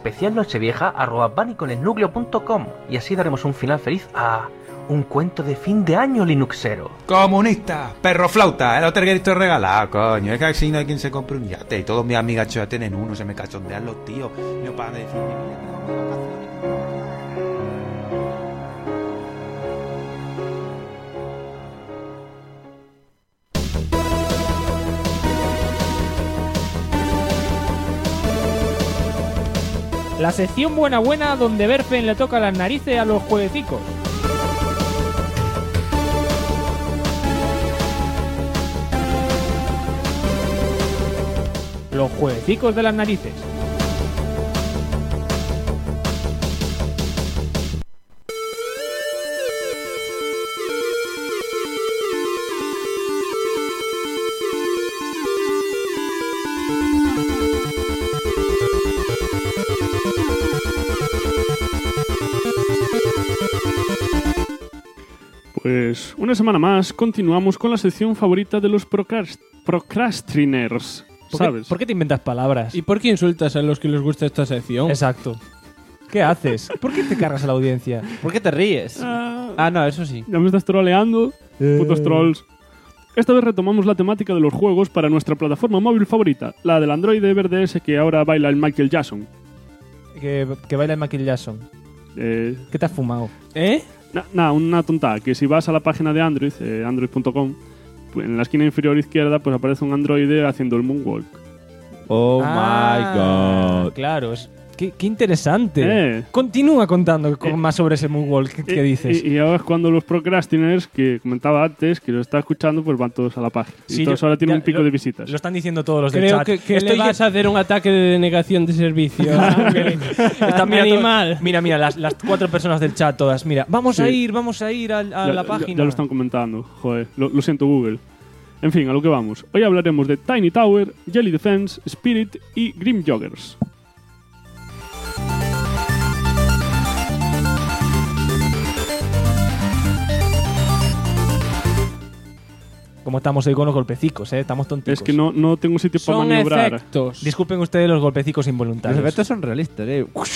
[SPEAKER 9] especialnochevieja@paniconelnucleo.com y así daremos un final feliz a un cuento de fin de año linuxero.
[SPEAKER 10] Comunista, perro flauta, el hotel que estoy regalado, coño. Es que así no hay quien se compre un yate. Y todos mis amigas ya tienen uno, se me cachondean los tíos. No paran de decir ni
[SPEAKER 1] La sección buena donde Berfen le toca las narices a los jueguecicos. Los jueguecicos de las narices.
[SPEAKER 5] Pues una semana más continuamos con la sección favorita de los procrastiners, ¿sabes?
[SPEAKER 3] ¿Por qué te inventas palabras?
[SPEAKER 2] ¿Y por qué insultas a los que les gusta esta sección?
[SPEAKER 3] Exacto. ¿Qué haces? ¿Por qué te cargas a la audiencia?
[SPEAKER 4] ¿Por qué te ríes? No, eso sí.
[SPEAKER 5] Ya me estás troleando, putos trolls. Esta vez retomamos la temática de los juegos para nuestra plataforma móvil favorita, la del Android Everdesk que ahora baila el Michael Jackson.
[SPEAKER 3] Que baila el Michael Jackson. ¿Qué te has fumado?
[SPEAKER 5] Una tonta, que si vas a la página de Android, android.com, pues en la esquina inferior izquierda pues aparece un androide haciendo el moonwalk.
[SPEAKER 4] Oh my god.
[SPEAKER 3] Claro, Qué interesante. Continúa contando más sobre ese Moonwalk que dices.
[SPEAKER 5] Y ahora es cuando los procrastiners, que comentaba antes, que lo está escuchando, pues van todos a la página.
[SPEAKER 3] Sí,
[SPEAKER 5] y todos ahora tienen un pico de visitas.
[SPEAKER 3] Lo están diciendo todos los del
[SPEAKER 2] Creo
[SPEAKER 3] chat.
[SPEAKER 2] que le vas a hacer un ataque de denegación de servicio.
[SPEAKER 3] Están
[SPEAKER 2] Animal.
[SPEAKER 3] Mira, las 4 personas del chat todas. Mira, vamos a ir a la página.
[SPEAKER 5] Ya lo están comentando. Joder, lo siento, Google. En fin, a lo que vamos. Hoy hablaremos de Tiny Tower, Jelly Defense, Spirit y Grim Joggers.
[SPEAKER 3] Como estamos hoy con los golpecicos, estamos tonticos.
[SPEAKER 5] Es que no tengo sitio para
[SPEAKER 2] Son
[SPEAKER 5] maniobrar.
[SPEAKER 2] efectos.
[SPEAKER 3] Disculpen ustedes los golpecicos
[SPEAKER 4] Los
[SPEAKER 3] involuntarios.
[SPEAKER 4] efectos son realistas,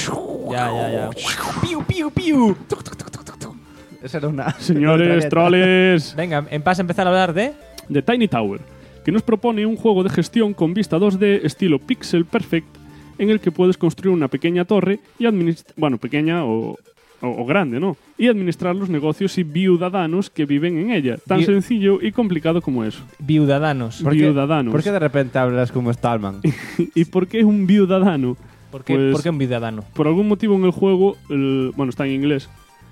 [SPEAKER 3] Ya. Piu, piu, piu.
[SPEAKER 4] Esa era una...
[SPEAKER 5] Señores, troles.
[SPEAKER 3] Venga, vas a empezar a hablar de
[SPEAKER 5] Tiny Tower, que nos propone un juego de gestión con vista 2D estilo Pixel Perfect, en el que puedes construir una pequeña torre y administrar... Bueno, pequeña o grande, ¿no? Y administrar los negocios y ciudadanos que viven en ella. Tan sencillo y complicado como eso.
[SPEAKER 3] Viudadanos.
[SPEAKER 4] ¿Por qué de repente hablas como Stallman?
[SPEAKER 5] ¿Y por qué un ciudadano?
[SPEAKER 3] ¿Por qué un ciudadano?
[SPEAKER 5] Por algún motivo en el juego, bueno, está en inglés,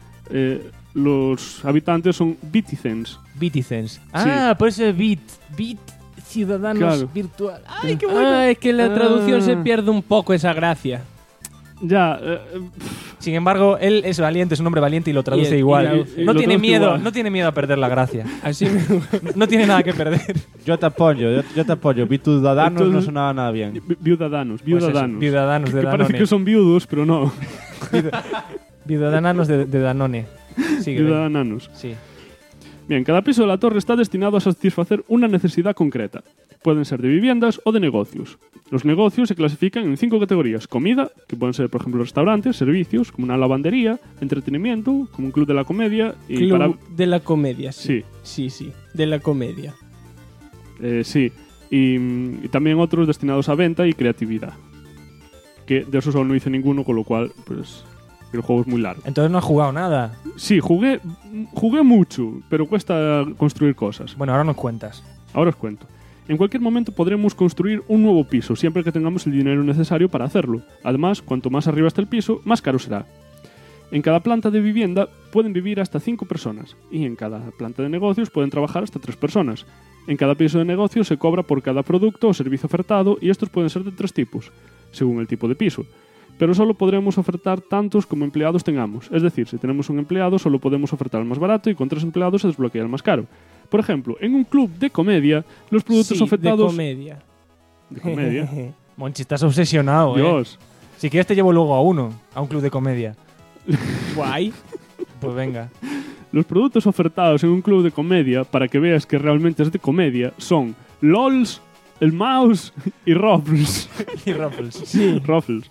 [SPEAKER 5] los habitantes son Biticens.
[SPEAKER 3] Biticens. Ah, por eso Bit ciudadanos virtual. ¡Ay, qué bueno!
[SPEAKER 2] Es que en la traducción se pierde un poco esa gracia.
[SPEAKER 5] Ya.
[SPEAKER 3] Sin embargo, él es valiente, es un hombre valiente y lo traduce igual. No tiene miedo a perder la gracia.
[SPEAKER 2] Así
[SPEAKER 3] no tiene nada que perder.
[SPEAKER 4] Yo te apoyo. Ciudadanos no sonaba nada bien.
[SPEAKER 5] Viudadanos.
[SPEAKER 3] Ciudadanos de
[SPEAKER 5] que
[SPEAKER 3] Danone.
[SPEAKER 5] parece que son viudos, pero no.
[SPEAKER 3] Ciudadanos de Danone.
[SPEAKER 5] Ciudadanos.
[SPEAKER 3] Sí.
[SPEAKER 5] Bien, cada piso de la torre está destinado a satisfacer una necesidad concreta. Pueden ser de viviendas o de negocios. Los negocios se clasifican en 5 categorías. Comida, que pueden ser, por ejemplo, restaurantes, servicios, como una lavandería, entretenimiento, como un club de la comedia. Y
[SPEAKER 2] de la comedia, sí.
[SPEAKER 5] Sí.
[SPEAKER 2] Sí, de la comedia.
[SPEAKER 5] Sí. Y también otros destinados a venta y creatividad. Que de eso solo no hice ninguno, con lo cual, pues... el juego es muy largo.
[SPEAKER 3] Entonces no has jugado nada.
[SPEAKER 5] Sí, jugué mucho, pero cuesta construir cosas.
[SPEAKER 3] Bueno, ahora nos cuentas.
[SPEAKER 5] Ahora os cuento. En cualquier momento podremos construir un nuevo piso, siempre que tengamos el dinero necesario para hacerlo. Además, cuanto más arriba esté el piso, más caro será. En cada planta de vivienda pueden vivir hasta 5 personas, y en cada planta de negocios pueden trabajar hasta 3 personas. En cada piso de negocio se cobra por cada producto o servicio ofertado, y estos pueden ser de 3 tipos, según el tipo de piso. Pero solo podremos ofertar tantos como empleados tengamos. Es decir, si tenemos un empleado, solo podemos ofertar el más barato y con 3 empleados se desbloquea el más caro. Por ejemplo, en un club de comedia, los productos ofertados...
[SPEAKER 2] de
[SPEAKER 5] comedia.
[SPEAKER 3] Monchi, estás obsesionado,
[SPEAKER 5] Dios.
[SPEAKER 3] Si quieres te llevo luego a un club de comedia.
[SPEAKER 2] Guay.
[SPEAKER 3] Pues venga.
[SPEAKER 5] Los productos ofertados en un club de comedia, para que veas que realmente es de comedia, son LOLs, el mouse y Ruffles.
[SPEAKER 3] Y Ruffles.
[SPEAKER 5] Sí. Ruffles.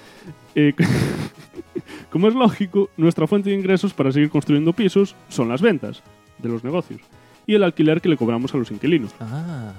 [SPEAKER 5] Como es lógico, nuestra fuente de ingresos para seguir construyendo pisos son las ventas de los negocios y el alquiler que le cobramos a los inquilinos.
[SPEAKER 3] Ah.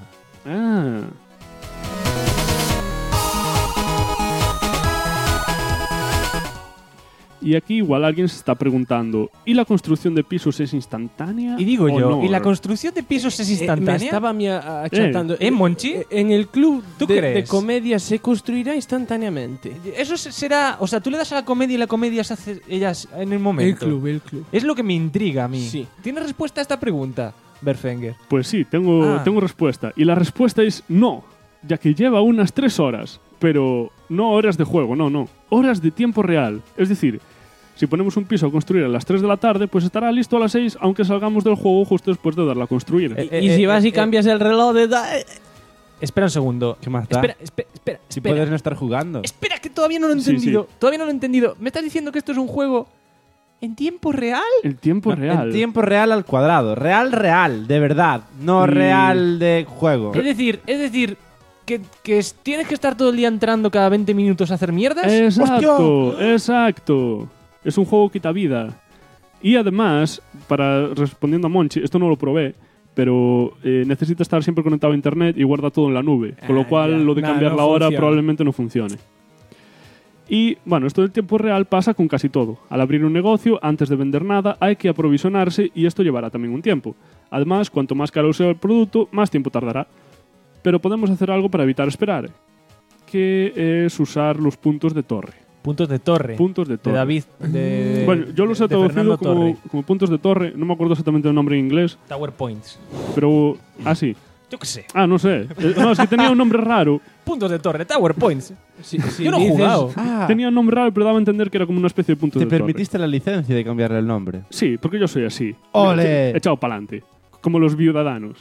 [SPEAKER 5] Y aquí igual alguien se está preguntando, ¿y la construcción de pisos es instantánea?
[SPEAKER 3] Y digo yo,
[SPEAKER 5] no?
[SPEAKER 3] ¿y la construcción de pisos es instantánea?
[SPEAKER 2] Me estaba achatando.
[SPEAKER 3] Monchi?
[SPEAKER 2] En el club de
[SPEAKER 3] crees?
[SPEAKER 2] comedia se construirá instantáneamente.
[SPEAKER 3] Eso será... O sea, tú le das a la comedia y la comedia se hace ellas en el momento.
[SPEAKER 2] El club.
[SPEAKER 3] Es lo que me intriga a mí.
[SPEAKER 2] Sí.
[SPEAKER 3] ¿Tienes respuesta a esta pregunta, Berfenger?
[SPEAKER 5] Pues sí, tengo respuesta. Y la respuesta es no, ya que lleva unas 3 horas. Pero no horas de juego, no. Horas de tiempo real. Es decir, si ponemos un piso a construir a las 3 de la tarde, pues estará listo a las 6, aunque salgamos del juego justo después de darla a construir.
[SPEAKER 2] Y si vas y cambias el reloj de...
[SPEAKER 3] Espera un segundo.
[SPEAKER 4] ¿Qué más da?
[SPEAKER 3] Espera.
[SPEAKER 4] Si puedes no estar jugando.
[SPEAKER 3] Espera, que todavía no lo he entendido.
[SPEAKER 5] Sí.
[SPEAKER 3] Todavía no lo he entendido. ¿Me estás diciendo que esto es un juego en tiempo real?
[SPEAKER 5] En tiempo real.
[SPEAKER 4] En tiempo real al cuadrado. Real, de verdad. No real de juego.
[SPEAKER 3] Es decir, que tienes que estar todo el día entrando cada 20 minutos a hacer mierdas.
[SPEAKER 5] Exacto. Es un juego quita vida. Y además, respondiendo a Monchi, esto no lo probé, pero necesita estar siempre conectado a internet y guarda todo en la nube. Con lo cual, lo de cambiar la hora probablemente no funcione. Y bueno, esto del tiempo real pasa con casi todo. Al abrir un negocio, antes de vender nada, hay que aprovisionarse y esto llevará también un tiempo. Además, cuanto más caro sea el producto, más tiempo tardará. Pero podemos hacer algo para evitar esperar. que es usar los puntos de torre.
[SPEAKER 3] Puntos de torre.
[SPEAKER 5] Puntos de
[SPEAKER 3] De
[SPEAKER 5] torre.
[SPEAKER 3] David.
[SPEAKER 5] Bueno, yo los he
[SPEAKER 3] de Fernando
[SPEAKER 5] traducido como puntos de torre. No me acuerdo exactamente el nombre en inglés.
[SPEAKER 3] Tower Points.
[SPEAKER 5] Pero... Ah, sí.
[SPEAKER 3] Yo qué sé.
[SPEAKER 5] Ah, no sé. No, es que tenía un nombre raro.
[SPEAKER 3] Puntos de torre. Tower Points.
[SPEAKER 2] Sí,
[SPEAKER 3] Yo no he jugado.
[SPEAKER 5] Tenía un nombre raro, pero daba a entender que era como una especie de punto
[SPEAKER 4] ¿Te
[SPEAKER 5] de torre.
[SPEAKER 4] permitiste la licencia de cambiarle el nombre?
[SPEAKER 5] Sí, porque yo soy así.
[SPEAKER 4] ¡Ole!
[SPEAKER 5] Echado para adelante. Como los ciudadanos.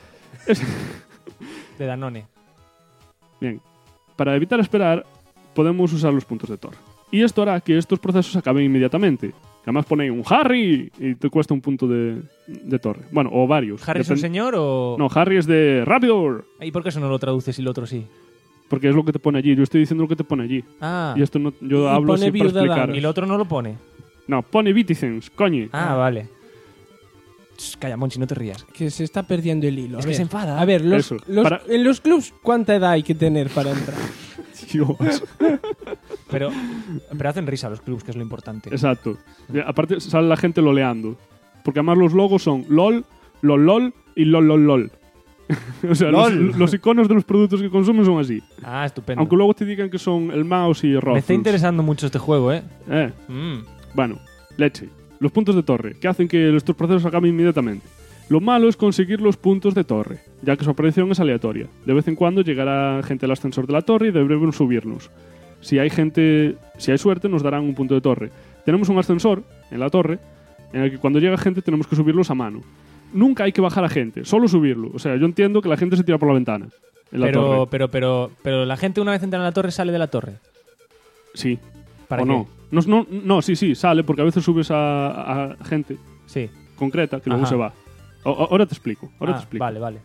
[SPEAKER 3] De Danone.
[SPEAKER 5] Bien. Para evitar esperar, podemos usar los puntos de torre. Y esto hará que estos procesos acaben inmediatamente. Además pone un Harry y te cuesta un punto de torre. Bueno, o varios.
[SPEAKER 3] ¿Harry es un señor o...?
[SPEAKER 5] No, Harry es de rápido.
[SPEAKER 3] ¿Y por qué eso no lo traduces y lo otro sí?
[SPEAKER 5] Porque es lo que te pone allí. Yo estoy diciendo lo que te pone allí.
[SPEAKER 3] Ah.
[SPEAKER 5] Y esto no, yo hablo
[SPEAKER 2] pone
[SPEAKER 5] así para explicar.
[SPEAKER 3] ¿Y el otro no lo pone?
[SPEAKER 5] No, pone Viticens, coño.
[SPEAKER 3] Ah, vale. Calla, Monchi, no te rías.
[SPEAKER 2] Que se está perdiendo el hilo.
[SPEAKER 3] Es que se enfada.
[SPEAKER 2] A ver,
[SPEAKER 5] Eso.
[SPEAKER 2] en los clubs, ¿cuánta edad hay que tener para entrar?
[SPEAKER 5] Dios.
[SPEAKER 3] Pero hacen risa los clubs, que es lo importante.
[SPEAKER 5] Exacto. Aparte sale la gente loleando. Porque además los logos son LOL, LOL y LOL. O sea, los iconos de los productos que consumen son así.
[SPEAKER 3] Ah, estupendo.
[SPEAKER 5] Aunque luego te digan que son el mouse y Ruffles.
[SPEAKER 3] Me está interesando mucho este juego, ¿eh?
[SPEAKER 5] Bueno, leche. Los puntos de torre, que hacen que estos procesos acaben inmediatamente. Lo malo es conseguir los puntos de torre, ya que su aparición es aleatoria. De vez en cuando llegará gente al ascensor de la torre y deberemos subirnos. Si hay suerte, nos darán un punto de torre. Tenemos un ascensor en la torre, en el que cuando llega gente tenemos que subirlos a mano. Nunca hay que bajar a gente, solo subirlo. O sea, yo entiendo que la gente se tira por la ventana. En la torre.
[SPEAKER 3] Pero la gente una vez entra en la torre sale de la torre.
[SPEAKER 5] Sí.
[SPEAKER 3] ¿Para
[SPEAKER 5] o
[SPEAKER 3] qué?
[SPEAKER 5] No, sí, sale, porque a veces subes a gente concreta que luego se va. Ahora te explico.
[SPEAKER 3] Vale.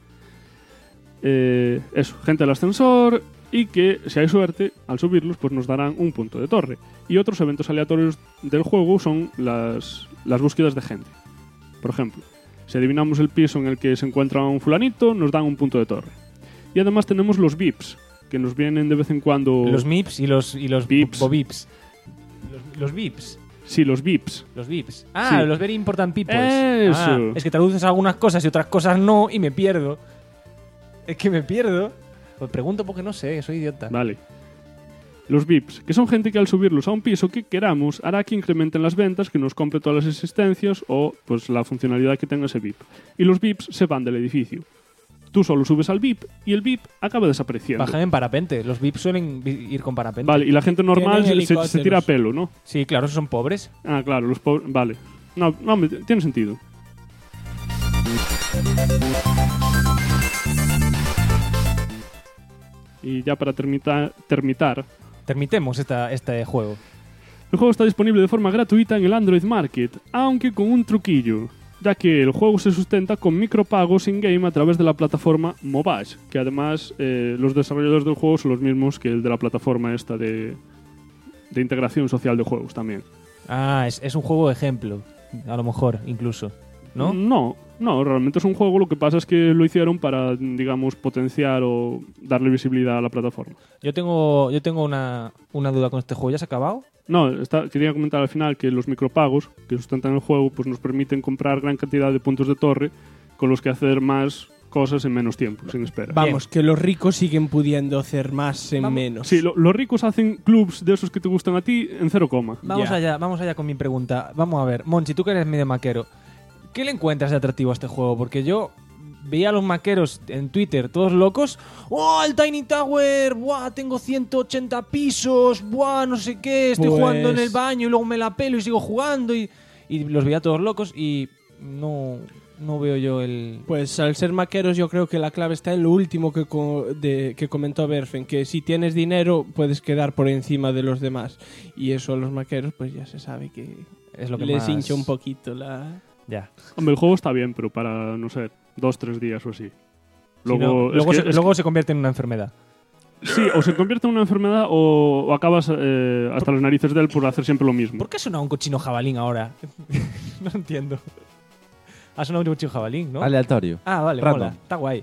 [SPEAKER 5] Eso, gente del ascensor y que, si hay suerte, al subirlos, pues nos darán un punto de torre. Y otros eventos aleatorios del juego son las búsquedas de gente. Por ejemplo, si adivinamos el piso en el que se encuentra un fulanito, nos dan un punto de torre. Y además tenemos los VIPs, que nos vienen de vez en cuando...
[SPEAKER 3] Los MIPs y los
[SPEAKER 5] VIPs.
[SPEAKER 3] Bobips. Los VIPs.
[SPEAKER 5] Sí, los VIPs.
[SPEAKER 3] Los VIPs. Ah, sí. Los Very Important People.
[SPEAKER 5] Eso.
[SPEAKER 3] Es que traduces algunas cosas y otras cosas no y me pierdo. Es que me pierdo. Pues pregunto porque no sé, soy idiota.
[SPEAKER 5] Vale. Los VIPs, que son gente que al subirlos a un piso que queramos hará que incrementen las ventas, que nos compre todas las existencias o pues la funcionalidad que tenga ese VIP. Y los VIPs se van del edificio. Tú solo subes al VIP y el VIP acaba desapareciendo.
[SPEAKER 3] Bajan en parapente. Los VIPs suelen ir con parapente.
[SPEAKER 5] Vale, y la gente normal se tira a pelo, ¿no?
[SPEAKER 3] Sí, claro, esos son pobres.
[SPEAKER 5] Ah, claro, los pobres... Vale. No, tiene sentido. Y ya para
[SPEAKER 3] termitemos este juego.
[SPEAKER 5] El juego está disponible de forma gratuita en el Android Market, aunque con un truquillo, ya que el juego se sustenta con micropagos in-game a través de la plataforma Mobage, que además los desarrolladores del juego son los mismos que el de la plataforma esta de integración social de juegos también.
[SPEAKER 3] Ah, es un juego de ejemplo, a lo mejor, incluso, ¿no?
[SPEAKER 5] No, realmente es un juego, lo que pasa es que lo hicieron para, digamos, potenciar o darle visibilidad a la plataforma.
[SPEAKER 3] Yo tengo una duda con este juego, ¿ya se ha acabado?
[SPEAKER 5] No, quería comentar al final que los micropagos que sustentan el juego pues nos permiten comprar gran cantidad de puntos de torre con los que hacer más cosas en menos tiempo, sin espera.
[SPEAKER 2] Vamos, que los ricos siguen pudiendo hacer más en menos.
[SPEAKER 5] Sí, los ricos hacen clubs de esos que te gustan a ti en 0,
[SPEAKER 3] Vamos allá con mi pregunta. Vamos a ver, Monchi, tú que eres medio maquero, ¿qué le encuentras de atractivo a este juego? Porque yo veía a los maqueros en Twitter todos locos. ¡Oh, el Tiny Tower! ¡Buah, tengo 180 pisos! ¡Buah, no sé qué! Estoy jugando en el baño y luego me la pelo y sigo jugando. Y los veía todos locos y no veo yo el...
[SPEAKER 2] Pues al ser maqueros yo creo que la clave está en lo último que comentó Berfen, que si tienes dinero puedes quedar por encima de los demás. Y eso a los maqueros pues ya se sabe que
[SPEAKER 3] es lo que
[SPEAKER 2] les
[SPEAKER 3] más...
[SPEAKER 2] hincha un poquito la...
[SPEAKER 3] Ya.
[SPEAKER 5] Hombre, el juego está bien, pero para, no sé, 2-3 días o así.
[SPEAKER 3] Luego se convierte en una enfermedad.
[SPEAKER 5] Sí, o se convierte en una enfermedad o acabas hasta las narices de él por hacer siempre lo mismo.
[SPEAKER 3] ¿Por qué ha sonado un cochino jabalín ahora? No entiendo. Ha sonado un cochino jabalín, ¿no?
[SPEAKER 4] Aleatorio.
[SPEAKER 3] Ah, vale,
[SPEAKER 4] Random.
[SPEAKER 3] mola. Está guay.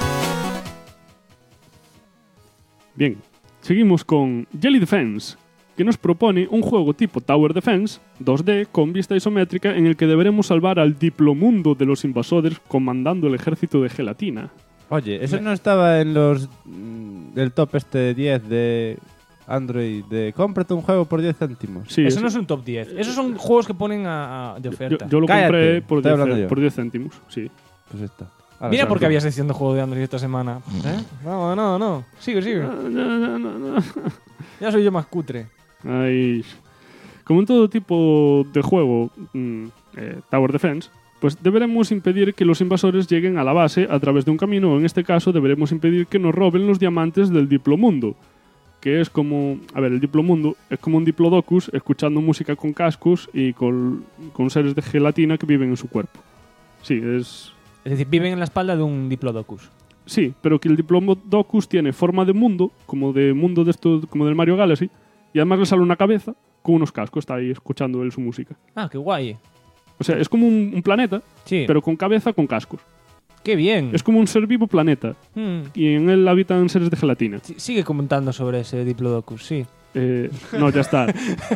[SPEAKER 5] Bien, seguimos con Jelly Defense, que nos propone un juego tipo Tower Defense 2D con vista isométrica en el que deberemos salvar al diplomundo de los invasores comandando el ejército de gelatina.
[SPEAKER 4] Oye, eso no estaba en los del top 10 de Android de cómprate un juego por 10 céntimos.
[SPEAKER 5] Sí,
[SPEAKER 3] Eso no es un top 10. Esos son juegos que ponen de oferta.
[SPEAKER 5] Yo lo
[SPEAKER 4] Cállate,
[SPEAKER 5] compré
[SPEAKER 4] estoy hablando yo.
[SPEAKER 5] por 10 céntimos, sí.
[SPEAKER 4] Pues está. Ahora
[SPEAKER 3] Mira
[SPEAKER 4] sabes
[SPEAKER 3] por qué
[SPEAKER 4] todo.
[SPEAKER 3] había sección de juego de Android esta semana. No. Sigue.
[SPEAKER 5] No.
[SPEAKER 3] Ya soy yo más cutre.
[SPEAKER 5] Ay. Como en todo tipo de juego, Tower Defense, pues deberemos impedir que los invasores lleguen a la base a través de un camino, o en este caso deberemos impedir que nos roben los diamantes del Diplomundo, que es como... A ver, el Diplomundo es como un Diplodocus escuchando música con cascos y con seres de gelatina que viven en su cuerpo. Sí, es...
[SPEAKER 3] Es decir, viven en la espalda de un Diplodocus.
[SPEAKER 5] Sí, pero que el Diplodocus tiene forma de mundo de esto, como del Mario Galaxy, y además le sale una cabeza con unos cascos, está ahí escuchando él su música.
[SPEAKER 3] Ah, qué guay.
[SPEAKER 5] O sea, es como un planeta,
[SPEAKER 3] Sí.
[SPEAKER 5] pero con cabeza con cascos.
[SPEAKER 3] Qué bien.
[SPEAKER 5] Es como un ser vivo planeta, y en él habitan seres de gelatina.
[SPEAKER 3] Sigue comentando sobre ese Diplodocus, sí.
[SPEAKER 5] No, ya está.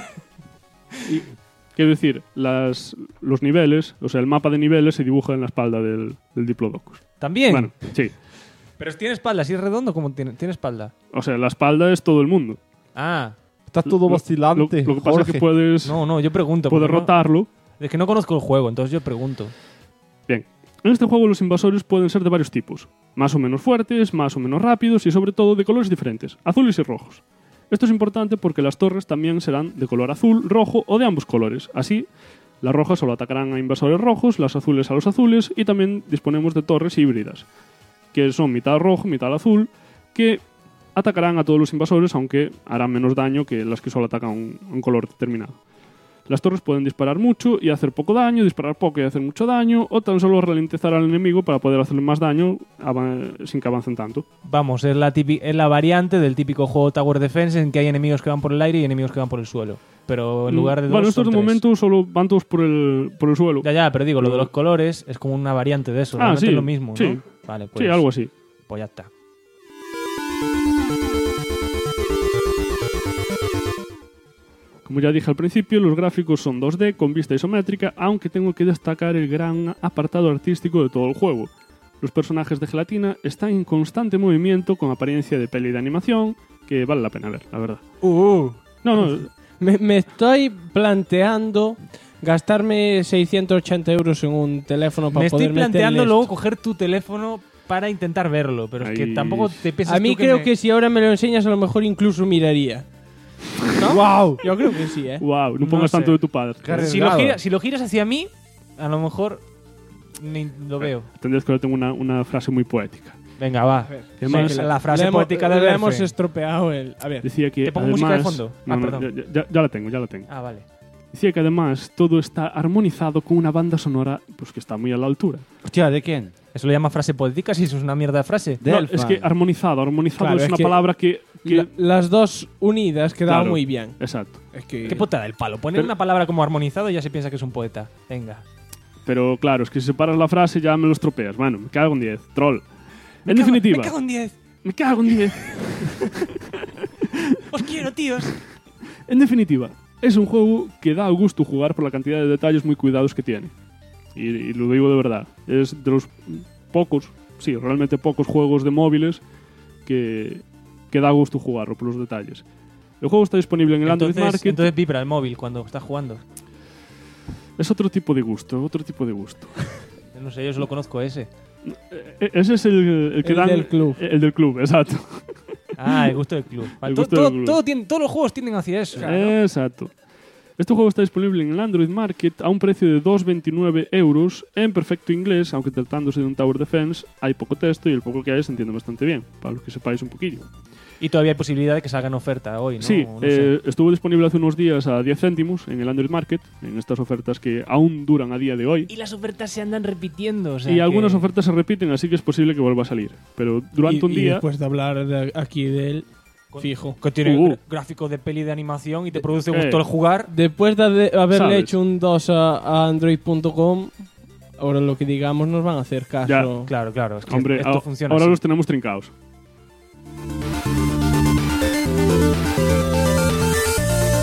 [SPEAKER 5] Y, quiero decir, los niveles, o sea, el mapa de niveles se dibuja en la espalda del Diplodocus.
[SPEAKER 3] ¿También?
[SPEAKER 5] Bueno, sí.
[SPEAKER 3] Pero tiene espalda, si es redondo, ¿cómo tiene espalda?
[SPEAKER 5] O sea, la espalda es todo el mundo.
[SPEAKER 3] Ah.
[SPEAKER 4] Está todo vacilante.
[SPEAKER 5] Lo que pasa es que puedes
[SPEAKER 3] yo pregunto.
[SPEAKER 5] puedes
[SPEAKER 3] porque
[SPEAKER 5] rotarlo.
[SPEAKER 3] Es que no conozco el juego, entonces yo pregunto.
[SPEAKER 5] Bien. En este juego los invasores pueden ser de varios tipos. Más o menos fuertes, más o menos rápidos y sobre todo de colores diferentes, azules y rojos. Esto es importante porque las torres también serán de color azul, rojo o de ambos colores. Así, las rojas solo atacarán a invasores rojos, las azules a los azules y también disponemos de torres híbridas, que son mitad rojo, mitad azul, que atacarán a todos los invasores, aunque harán menos daño que las que solo atacan un color determinado. Las torres pueden disparar mucho y hacer poco daño, disparar poco y hacer mucho daño, o tan solo ralentizar al enemigo para poder hacerle más daño sin que avancen tanto.
[SPEAKER 3] Vamos, es la variante del típico juego Tower Defense en que hay enemigos que van por el aire y enemigos que van por el suelo. Pero en lugar de dos,
[SPEAKER 5] bueno, estos
[SPEAKER 3] son
[SPEAKER 5] de
[SPEAKER 3] tres.
[SPEAKER 5] momento solo van todos por el suelo.
[SPEAKER 3] Ya, pero digo, lo de los colores es como una variante de eso. Realmente
[SPEAKER 5] sí,
[SPEAKER 3] es lo mismo, ¿no?
[SPEAKER 5] sí.
[SPEAKER 3] Vale, pues,
[SPEAKER 5] Sí, algo así.
[SPEAKER 3] Pues ya está.
[SPEAKER 5] Como ya dije al principio, los gráficos son 2D con vista isométrica, aunque tengo que destacar el gran apartado artístico de todo el juego. Los personajes de gelatina están en constante movimiento con apariencia de peli de animación, que vale la pena ver, la verdad. No,
[SPEAKER 2] Me estoy planteando gastarme 680 euros en un teléfono para
[SPEAKER 3] Me
[SPEAKER 2] poder
[SPEAKER 3] estoy planteando
[SPEAKER 2] meterle
[SPEAKER 3] luego
[SPEAKER 2] esto.
[SPEAKER 3] coger tu teléfono para intentar verlo, pero es que
[SPEAKER 5] Ahí.
[SPEAKER 3] tampoco te piensas
[SPEAKER 2] A mí
[SPEAKER 3] tú
[SPEAKER 2] creo que si ahora me lo enseñas a lo mejor incluso miraría. ¿No? ¡Wow! Yo creo que sí, ¿eh?
[SPEAKER 5] wow, no pongas
[SPEAKER 3] sé.
[SPEAKER 5] tanto de tu padre.
[SPEAKER 3] Si lo giras hacia mí, a lo mejor ni lo veo.
[SPEAKER 5] Tendrías que tengo una frase muy poética.
[SPEAKER 3] Venga, va.
[SPEAKER 5] Además,
[SPEAKER 3] La frase
[SPEAKER 2] Le hemos-
[SPEAKER 3] poética de
[SPEAKER 2] le
[SPEAKER 3] Berfe.
[SPEAKER 2] hemos estropeado el... A ver.
[SPEAKER 5] decía que
[SPEAKER 3] ¿Te pongo
[SPEAKER 5] además,
[SPEAKER 3] música de fondo?
[SPEAKER 5] No,
[SPEAKER 3] Ah,
[SPEAKER 5] no,
[SPEAKER 3] perdón.
[SPEAKER 5] ya la tengo.
[SPEAKER 3] Ah, vale.
[SPEAKER 5] Decía que además todo está armonizado con una banda sonora pues que está muy a la altura.
[SPEAKER 4] Hostia, ¿de quién?
[SPEAKER 3] ¿Eso lo llama frase poética si eso es una mierda de frase?
[SPEAKER 4] De
[SPEAKER 5] No,
[SPEAKER 4] Elfan.
[SPEAKER 5] es que armonizado
[SPEAKER 2] Claro,
[SPEAKER 5] es
[SPEAKER 2] es
[SPEAKER 5] una
[SPEAKER 2] que
[SPEAKER 5] palabra que
[SPEAKER 2] Las dos unidas quedaban
[SPEAKER 5] Claro.
[SPEAKER 2] muy bien.
[SPEAKER 5] exacto.
[SPEAKER 2] Es que...
[SPEAKER 3] ¿Qué putada del palo? Poner
[SPEAKER 5] Pero-
[SPEAKER 3] una palabra como armonizado y ya se piensa que es un poeta. Venga.
[SPEAKER 5] Pero claro, es que si separas la frase ya me lo estropeas. Bueno, me cago en 10. Troll. En definitiva.
[SPEAKER 3] Me cago en 10.
[SPEAKER 5] Me cago en 10.
[SPEAKER 3] Os quiero, tíos.
[SPEAKER 5] En definitiva, es un juego que da gusto jugar por la cantidad de detalles muy cuidados que tiene. Y lo digo de verdad. Es de los pocos, sí, realmente pocos juegos de móviles que da gusto jugarlo por los detalles. El juego está disponible en el Android Market.
[SPEAKER 3] Entonces vibra el móvil cuando estás jugando.
[SPEAKER 5] Es otro tipo de gusto, otro tipo de gusto.
[SPEAKER 3] No sé, yo solo conozco ese.
[SPEAKER 5] Ese es el que
[SPEAKER 2] El
[SPEAKER 5] dan...
[SPEAKER 2] del club.
[SPEAKER 5] El del club, exacto.
[SPEAKER 3] Ah, el gusto del club. Vale,
[SPEAKER 5] El gusto del club.
[SPEAKER 3] todos los juegos tienden hacia eso.
[SPEAKER 5] Exacto. Este juego está disponible en el Android Market a un precio de 2,29 euros en perfecto inglés, aunque tratándose de un Tower Defense hay poco texto y el poco que hay se entiende bastante bien, para los que sepáis un poquillo.
[SPEAKER 3] Y todavía hay posibilidad de que salga en oferta hoy, ¿no?
[SPEAKER 5] Sí,
[SPEAKER 3] No sé.
[SPEAKER 5] estuvo disponible hace unos días a 10 céntimos en el Android Market, en estas ofertas que aún duran a día de hoy.
[SPEAKER 3] Y las ofertas se andan repitiendo. O sea
[SPEAKER 5] Y algunas
[SPEAKER 3] que-
[SPEAKER 5] ofertas se repiten, así que es posible que vuelva a salir. Pero durante un
[SPEAKER 2] y
[SPEAKER 5] día...
[SPEAKER 2] después de hablar aquí de él, fijo.
[SPEAKER 3] Que tiene gráfico de peli de animación y te produce gusto el jugar.
[SPEAKER 2] Después de haberle
[SPEAKER 5] ¿Sabes?
[SPEAKER 2] hecho un 2 a Android.com, ahora lo que digamos nos van a hacer caso.
[SPEAKER 5] Ya.
[SPEAKER 3] Claro. Es que
[SPEAKER 5] Hombre,
[SPEAKER 3] esto funciona
[SPEAKER 5] ahora
[SPEAKER 3] así.
[SPEAKER 5] los tenemos trincados.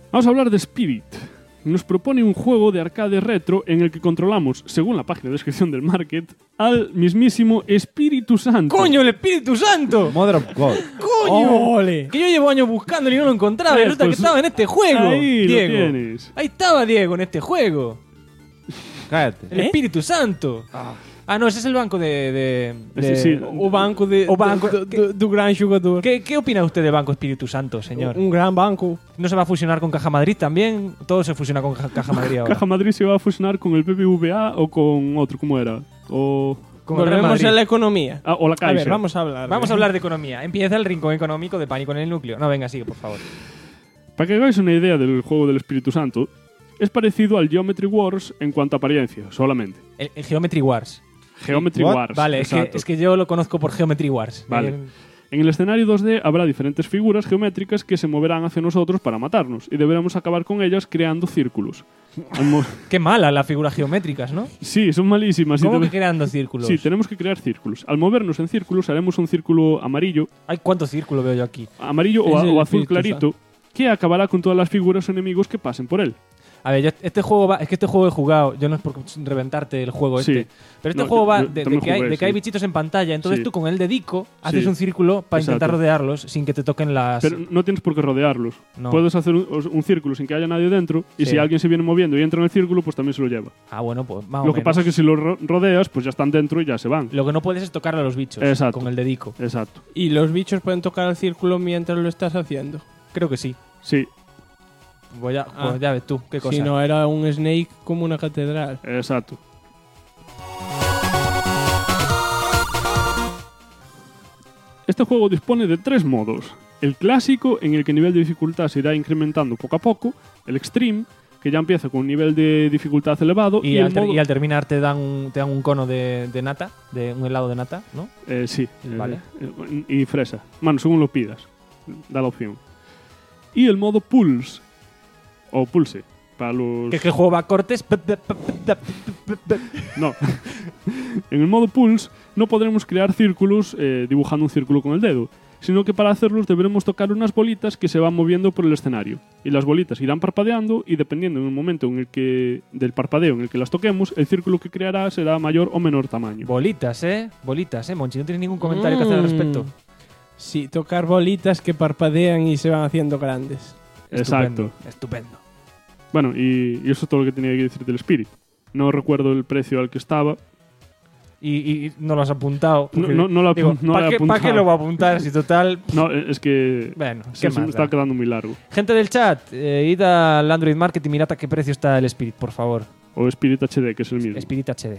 [SPEAKER 5] Vamos a hablar de Spirit. Nos propone un juego de arcade retro en el que controlamos, según la página de descripción del market, al mismísimo Espíritu Santo.
[SPEAKER 3] ¡Coño, el Espíritu Santo!
[SPEAKER 4] Mother of God.
[SPEAKER 3] ¡Coño!
[SPEAKER 2] ¡Ole!
[SPEAKER 3] Que yo llevo años buscándolo y no lo encontraba. Y resulta que
[SPEAKER 5] Pues,
[SPEAKER 3] estaba en este juego.
[SPEAKER 5] ahí lo
[SPEAKER 3] Diego.
[SPEAKER 5] tienes.
[SPEAKER 3] Ahí estaba Diego en este juego.
[SPEAKER 4] Cállate.
[SPEAKER 3] El Espíritu Santo. Ah, no, ese es el banco de
[SPEAKER 5] Sí.
[SPEAKER 2] O banco de
[SPEAKER 3] O banco-
[SPEAKER 2] do gran xogador.
[SPEAKER 3] ¿Qué opina usted del Banco Espíritu Santo, señor?
[SPEAKER 2] Un gran banco.
[SPEAKER 3] ¿No se va a fusionar con Caja Madrid también? Todo se fusiona con Caja Madrid ahora.
[SPEAKER 5] Caja Madrid se va a fusionar con el BBVA o con otro, ¿cómo era? O
[SPEAKER 3] Con el Real
[SPEAKER 2] Volvemos
[SPEAKER 3] Madrid.
[SPEAKER 2] a la economía.
[SPEAKER 5] o la
[SPEAKER 2] A
[SPEAKER 5] Caixa.
[SPEAKER 2] ver, vamos a hablar.
[SPEAKER 3] Vamos a hablar de economía. Empieza el rincón económico de Pánico en el Núcleo. No, venga, sigue, por favor.
[SPEAKER 5] Para que hagáis una idea del juego del Espíritu Santo, es parecido al Geometry Wars en cuanto a apariencia, solamente.
[SPEAKER 3] El Geometry Wars.
[SPEAKER 5] Geometry
[SPEAKER 4] What?
[SPEAKER 5] Wars.
[SPEAKER 3] Vale,
[SPEAKER 5] exacto.
[SPEAKER 3] es que yo lo conozco por Geometry Wars.
[SPEAKER 5] Vale. En el escenario 2D habrá diferentes figuras geométricas que se moverán hacia nosotros para matarnos y deberemos acabar con ellas creando círculos.
[SPEAKER 3] Qué mala las figuras geométricas, ¿no?
[SPEAKER 5] Sí, son malísimas.
[SPEAKER 3] ¿Cómo
[SPEAKER 5] Y
[SPEAKER 3] que
[SPEAKER 5] debe-
[SPEAKER 3] creando círculos?
[SPEAKER 5] Sí, tenemos que crear círculos. Al movernos en círculos haremos un círculo amarillo,
[SPEAKER 3] Ay, ¿cuántos círculos veo yo aquí?
[SPEAKER 5] o,
[SPEAKER 2] Es el
[SPEAKER 5] o azul
[SPEAKER 2] Espíritu
[SPEAKER 5] clarito, que acabará con todas las figuras o enemigos que pasen por él.
[SPEAKER 3] A ver, este juego es que este juego he jugado, yo no es por reventarte el juego
[SPEAKER 5] Sí.
[SPEAKER 3] este, pero este
[SPEAKER 5] No,
[SPEAKER 3] juego va
[SPEAKER 5] yo
[SPEAKER 3] de
[SPEAKER 5] también
[SPEAKER 3] que hay,
[SPEAKER 5] jugué,
[SPEAKER 3] de que hay
[SPEAKER 5] sí.
[SPEAKER 3] bichitos en pantalla, entonces
[SPEAKER 5] Sí.
[SPEAKER 3] tú con el dedico haces
[SPEAKER 5] Sí.
[SPEAKER 3] un círculo para
[SPEAKER 5] Exacto.
[SPEAKER 3] intentar rodearlos sin que te toquen las...
[SPEAKER 5] Pero no tienes por qué rodearlos.
[SPEAKER 3] No.
[SPEAKER 5] Puedes hacer un círculo sin que haya nadie dentro y
[SPEAKER 3] Sí.
[SPEAKER 5] si alguien se viene moviendo y entra en el círculo, pues también se lo lleva.
[SPEAKER 3] Ah, bueno, pues más o
[SPEAKER 5] Lo que
[SPEAKER 3] menos.
[SPEAKER 5] pasa es que si lo rodeas, pues ya están dentro y ya se van.
[SPEAKER 3] Lo que no puedes es tocar a los bichos
[SPEAKER 5] Exacto.
[SPEAKER 3] con el dedico.
[SPEAKER 5] Exacto.
[SPEAKER 2] Y los bichos pueden tocar el círculo mientras lo estás haciendo.
[SPEAKER 3] Creo que sí.
[SPEAKER 5] Sí,
[SPEAKER 3] Pues ya ves tú, qué cosa.
[SPEAKER 2] Si no, era un Snake como una catedral.
[SPEAKER 5] exacto. Este juego dispone de 3 modos. El clásico, en el que el nivel de dificultad se irá incrementando poco a poco. El Extreme, que ya empieza con un nivel de dificultad elevado.
[SPEAKER 3] Y,
[SPEAKER 5] el
[SPEAKER 3] al,
[SPEAKER 5] modo-
[SPEAKER 3] y al terminar te dan un cono de nata, de un helado de nata, ¿no?
[SPEAKER 5] Sí.
[SPEAKER 3] Vale.
[SPEAKER 5] Y fresa. Bueno, según lo pidas. Da la opción. Y el modo Pulse. O Pulse. Para los...
[SPEAKER 3] Que es que el juego va a cortes.
[SPEAKER 5] No. En el modo Pulse no podremos crear círculos dibujando un círculo con el dedo, sino que para hacerlos deberemos tocar unas bolitas que se van moviendo por el escenario. Y las bolitas irán parpadeando y dependiendo en el momento en el que del parpadeo en el que las toquemos, el círculo que creará será mayor o menor tamaño.
[SPEAKER 3] Bolitas, Monchi, no tienes ningún comentario que hacer al respecto.
[SPEAKER 2] Sí, tocar bolitas que parpadean y se van haciendo grandes.
[SPEAKER 5] Exacto.
[SPEAKER 3] Estupendo.
[SPEAKER 5] Bueno, y eso es todo lo que tenía que decir del Spirit. No recuerdo el precio al que estaba.
[SPEAKER 3] Y no lo has apuntado. porque,
[SPEAKER 5] No lo
[SPEAKER 3] digo,
[SPEAKER 5] no lo he
[SPEAKER 3] ¿para qué
[SPEAKER 5] apuntado.
[SPEAKER 3] lo va a apuntar si total?
[SPEAKER 5] No, es que
[SPEAKER 3] Bueno,
[SPEAKER 5] se
[SPEAKER 3] ¿qué
[SPEAKER 5] me
[SPEAKER 3] más
[SPEAKER 5] está
[SPEAKER 3] da?
[SPEAKER 5] quedando muy largo.
[SPEAKER 3] Gente del chat, id al Android Market y mirad a qué precio está el Spirit, por favor.
[SPEAKER 5] O Spirit HD, que es el mismo.
[SPEAKER 3] Spirit HD.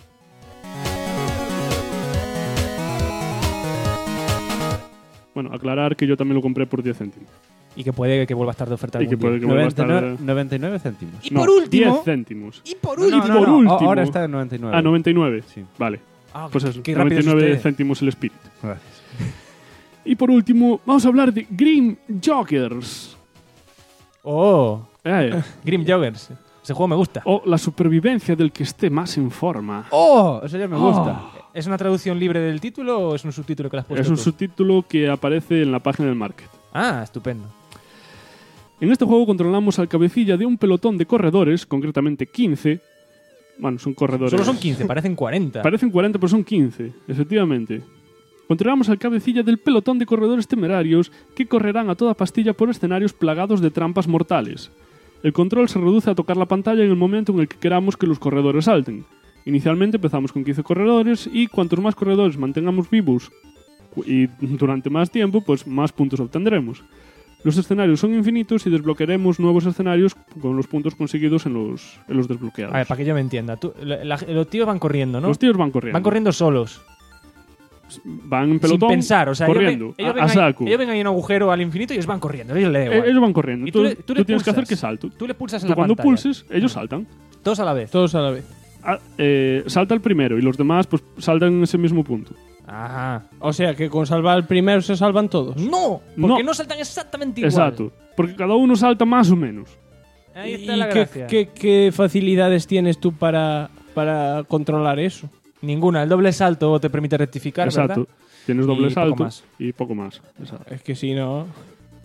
[SPEAKER 5] Bueno, aclarar que yo también lo compré por 10 céntimos.
[SPEAKER 3] Y que puede que vuelva a estar de oferta
[SPEAKER 5] Y que
[SPEAKER 3] algún
[SPEAKER 5] puede
[SPEAKER 3] día.
[SPEAKER 5] que vuelva a estar...
[SPEAKER 4] 99 céntimos.
[SPEAKER 3] Y
[SPEAKER 5] No,
[SPEAKER 3] por último...
[SPEAKER 5] 10 céntimos.
[SPEAKER 3] Y por
[SPEAKER 4] No,
[SPEAKER 3] último...
[SPEAKER 4] no, no, no,
[SPEAKER 5] último.
[SPEAKER 4] ahora está en 99.
[SPEAKER 5] Ah, 99.
[SPEAKER 4] Sí.
[SPEAKER 5] Vale.
[SPEAKER 3] Ah,
[SPEAKER 5] Pues eso,
[SPEAKER 3] qué rápido es
[SPEAKER 5] 99
[SPEAKER 3] usted.
[SPEAKER 5] céntimos el Spirit.
[SPEAKER 4] Gracias.
[SPEAKER 5] Y por último, vamos a hablar de Grim Joggers.
[SPEAKER 3] Oh,
[SPEAKER 5] Eh,
[SPEAKER 3] Grim Joggers. Ese juego me gusta.
[SPEAKER 5] o la supervivencia del que esté más en forma.
[SPEAKER 4] ¡Oh! Eso ya me gusta.
[SPEAKER 3] ¿Es una traducción libre del título o es un subtítulo que le has puesto
[SPEAKER 5] Es un
[SPEAKER 3] tú?
[SPEAKER 5] subtítulo que aparece en la página del market.
[SPEAKER 3] Ah, estupendo.
[SPEAKER 5] En este juego controlamos al cabecilla de un pelotón de corredores, concretamente 15. Bueno, son corredores.
[SPEAKER 3] Solo son 15, parecen 40.
[SPEAKER 5] Parecen 40, pero son 15, efectivamente. Controlamos al cabecilla del pelotón de corredores temerarios que correrán a toda pastilla por escenarios plagados de trampas mortales. El control se reduce a tocar la pantalla en el momento en el que queramos que los corredores salten. Inicialmente empezamos con 15 corredores y cuantos más corredores mantengamos vivos y durante más tiempo, pues más puntos obtendremos. Los escenarios son infinitos y desbloquearemos nuevos escenarios con los puntos conseguidos en los desbloqueados.
[SPEAKER 3] A ver, para que yo me entienda. Los tíos van corriendo, ¿no?
[SPEAKER 5] Los tíos van corriendo.
[SPEAKER 3] Van corriendo solos.
[SPEAKER 5] Van en pelotón,
[SPEAKER 3] sin pensar, o sea,
[SPEAKER 5] corriendo,
[SPEAKER 3] ellos
[SPEAKER 5] a
[SPEAKER 3] ven ahí-
[SPEAKER 5] saco.
[SPEAKER 3] ellos ven ahí un agujero al infinito y ellos van corriendo. Ellos le da igual.
[SPEAKER 5] Ellos van corriendo.
[SPEAKER 3] Y
[SPEAKER 5] Tú,
[SPEAKER 3] tú le
[SPEAKER 5] tienes que hacer
[SPEAKER 3] pulsas.
[SPEAKER 5] que salto.
[SPEAKER 3] Tú le pulsas en
[SPEAKER 5] Tú
[SPEAKER 3] la
[SPEAKER 5] cuando
[SPEAKER 3] pantalla.
[SPEAKER 5] pulses, ellos saltan.
[SPEAKER 3] Todos a la vez.
[SPEAKER 2] Todos a la vez.
[SPEAKER 5] Salta el primero y los demás pues saltan en ese mismo punto.
[SPEAKER 3] Ajá.
[SPEAKER 2] O sea que con salvar el primero se salvan todos.
[SPEAKER 3] No, porque no saltan exactamente igual.
[SPEAKER 5] Exacto. Porque cada uno salta más o menos.
[SPEAKER 3] Ahí está
[SPEAKER 2] ¿Y
[SPEAKER 3] la gracia.
[SPEAKER 2] qué facilidades tienes tú para controlar eso?
[SPEAKER 3] Ninguna. El doble salto te permite rectificar,
[SPEAKER 5] Exacto.
[SPEAKER 3] ¿verdad?
[SPEAKER 5] Tienes doble
[SPEAKER 3] Y poco
[SPEAKER 5] salto
[SPEAKER 3] más.
[SPEAKER 5] y poco más. Exacto.
[SPEAKER 2] Es que si no...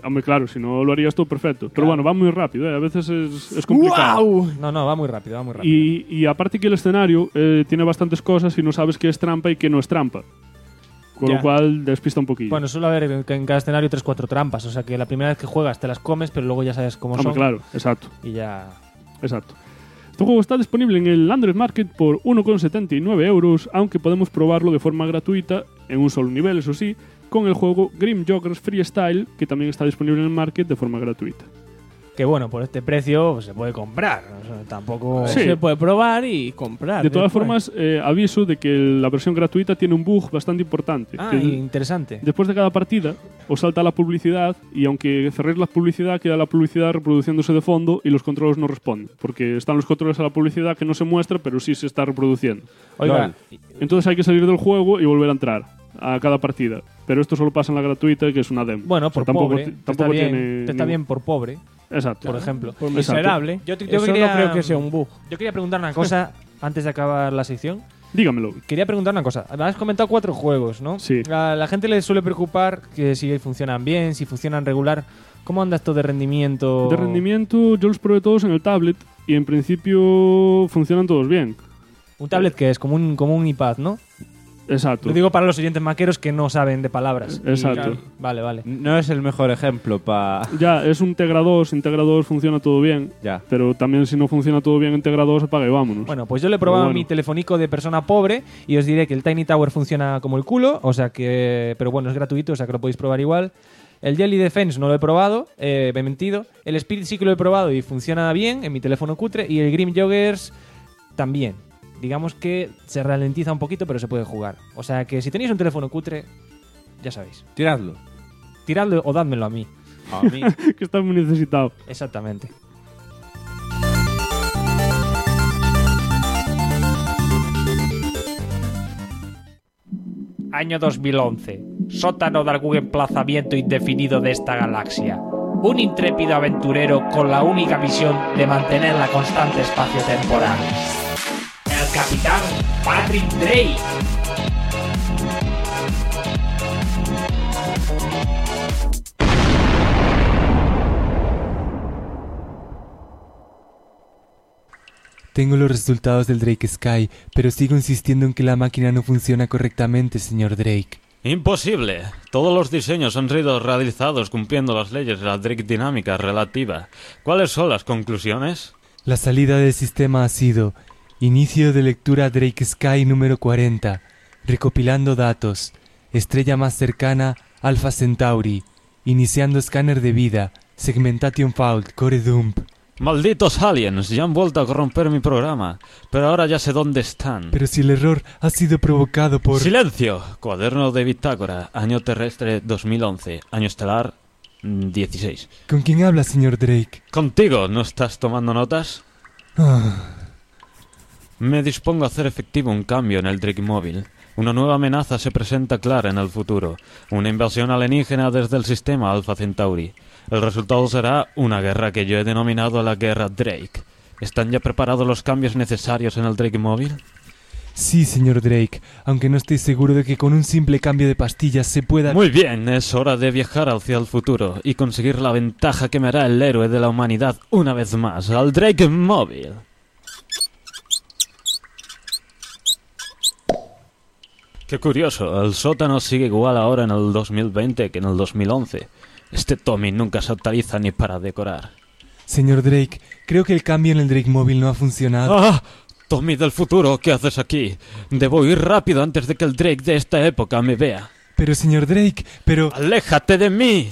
[SPEAKER 5] Hombre, claro, si no lo harías todo perfecto. Pero bueno, va muy rápido, a veces es complicado.
[SPEAKER 3] ¡Wow! No, va muy rápido,
[SPEAKER 5] Y aparte que el escenario tiene bastantes cosas y no sabes qué es trampa y qué no es trampa. Con lo cual despista un poquillo.
[SPEAKER 3] Bueno, suele haber en cada escenario 3-4 trampas, o sea que la primera vez que juegas te las comes, pero luego ya sabes cómo son.
[SPEAKER 5] Claro, exacto.
[SPEAKER 3] Y ya...
[SPEAKER 5] Exacto. Este juego está disponible en el Android Market por 1,79 €, aunque podemos probarlo de forma gratuita, en un solo nivel, eso sí, con el juego Grim Joggers Freestyle, que también está disponible en el Market de forma gratuita.
[SPEAKER 3] Que bueno, por este precio se puede comprar. O sea, tampoco...
[SPEAKER 2] Sí. Se puede probar y comprar.
[SPEAKER 5] De todas formas, aviso de que la versión gratuita tiene un bug bastante importante.
[SPEAKER 3] Ah,
[SPEAKER 5] que
[SPEAKER 3] interesante.
[SPEAKER 5] Después de cada partida os salta la publicidad y aunque cerréis la publicidad, queda la publicidad reproduciéndose de fondo y los controles no responden. Porque están los controles a la publicidad que no se muestra, pero sí se está reproduciendo.
[SPEAKER 3] Oiga.
[SPEAKER 5] Entonces hay que salir del juego y volver a entrar a cada partida. Pero esto solo pasa en la gratuita, que es una demo.
[SPEAKER 3] Bueno, por pobre.
[SPEAKER 5] Tampoco
[SPEAKER 3] está bien por pobre.
[SPEAKER 5] Exacto.
[SPEAKER 3] Por ejemplo.
[SPEAKER 2] Por miserable.
[SPEAKER 3] Yo
[SPEAKER 2] Eso no creo que sea un bug.
[SPEAKER 3] Yo quería preguntar una cosa antes de acabar la sección.
[SPEAKER 5] Dígamelo.
[SPEAKER 3] Quería preguntar una cosa. Has comentado 4 juegos, ¿no?
[SPEAKER 5] Sí.
[SPEAKER 3] A la gente le suele preocupar que si funcionan bien, si funcionan regular. ¿Cómo anda esto de rendimiento?
[SPEAKER 5] De rendimiento yo los probé todos en el tablet y en principio funcionan todos bien.
[SPEAKER 3] Un tablet que es como un iPad, ¿no?
[SPEAKER 5] Exacto.
[SPEAKER 3] Lo digo para los oyentes maqueros que no saben de palabras.
[SPEAKER 5] Exacto.
[SPEAKER 3] Vale.
[SPEAKER 4] No es el mejor ejemplo para...
[SPEAKER 5] Ya, es un Tegra 2, en Tegra 2 funciona todo bien.
[SPEAKER 4] Ya.
[SPEAKER 5] Pero también si no funciona todo bien en Tegra 2, apaga y vámonos.
[SPEAKER 3] Bueno, pues yo le he probado mi telefónico de persona pobre y os diré que el Tiny Tower funciona como el culo, o sea que... Pero bueno, es gratuito, o sea que lo podéis probar igual. El Jelly Defense no lo he probado, me he mentido. El Spirit sí que lo he probado y funciona bien en mi teléfono cutre. Y el Grim Joggers también. Digamos que se ralentiza un poquito, pero se puede jugar. O sea que si tenéis un teléfono cutre, ya sabéis.
[SPEAKER 4] Tiradlo.
[SPEAKER 3] Tiradlo o dádmelo a mí.
[SPEAKER 4] A mí.
[SPEAKER 5] Que está muy necesitado.
[SPEAKER 3] Exactamente.
[SPEAKER 11] Año 2011. Sótano de algún emplazamiento indefinido de esta galaxia. Un intrépido aventurero con la única misión de mantener la constante espacio-temporal. El Capitán Patrick Drake.
[SPEAKER 12] Tengo los resultados del Drake Sky, pero sigo insistiendo en que la máquina no funciona correctamente, señor Drake.
[SPEAKER 13] Imposible. Todos los diseños han sido realizados cumpliendo las leyes de la Drake dinámica relativa. ¿Cuáles son las conclusiones?
[SPEAKER 12] La salida del sistema ha sido: inicio de lectura Drake Sky número 40, recopilando datos, estrella más cercana Alpha Centauri, iniciando escáner de vida, segmentation fault, core dump.
[SPEAKER 13] Malditos aliens, ya han vuelto a corromper mi programa, pero ahora ya sé dónde están.
[SPEAKER 12] Pero si el error ha sido provocado por...
[SPEAKER 13] ¡Silencio! Cuaderno de bitácora, año terrestre 2011, año estelar 16.
[SPEAKER 12] ¿Con quién habla, señor Drake?
[SPEAKER 13] ¿Contigo? ¿No estás tomando notas? Me dispongo a hacer efectivo un cambio en el Drake móvil. Una nueva amenaza se presenta clara en el futuro. Una invasión alienígena desde el sistema Alpha Centauri. El resultado será una guerra que yo he denominado la Guerra Drake. ¿Están ya preparados los cambios necesarios en el Drake móvil?
[SPEAKER 12] Sí, señor Drake, aunque no estoy seguro de que con un simple cambio de pastillas se pueda...
[SPEAKER 13] Muy bien, es hora de viajar hacia el futuro y conseguir la ventaja que me hará el héroe de la humanidad una vez más, al Drake móvil. Qué curioso, el sótano sigue igual ahora en el 2020 que en el 2011. Este Tommy nunca se actualiza ni para decorar.
[SPEAKER 12] Señor Drake, creo que el cambio en el Drake móvil no ha funcionado.
[SPEAKER 13] ¡Ah! Tommy del futuro, ¿qué haces aquí? Debo ir rápido antes de que el Drake de esta época me vea.
[SPEAKER 12] Pero señor Drake, pero...
[SPEAKER 13] ¡Aléjate de mí!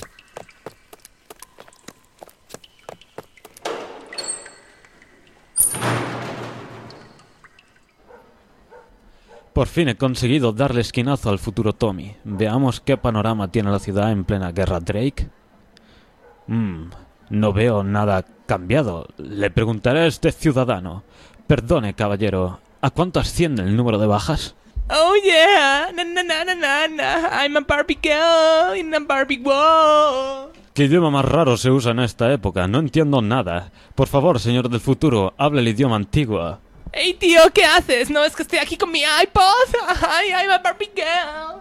[SPEAKER 13] Por fin he conseguido darle esquinazo al futuro Tommy. Veamos qué panorama tiene la ciudad en plena guerra Drake. No veo nada cambiado. Le preguntaré a este ciudadano. Perdone, caballero, ¿a cuánto asciende el número de bajas?
[SPEAKER 14] Oh yeah, I'm a Barbie girl in a Barbie world.
[SPEAKER 13] ¿Qué idioma más raro se usa en esta época? No entiendo nada. Por favor, señor del futuro, hable el idioma antiguo.
[SPEAKER 14] Hey tío, ¿qué haces? No, es que estoy aquí con mi iPod. I'm a Barbie girl.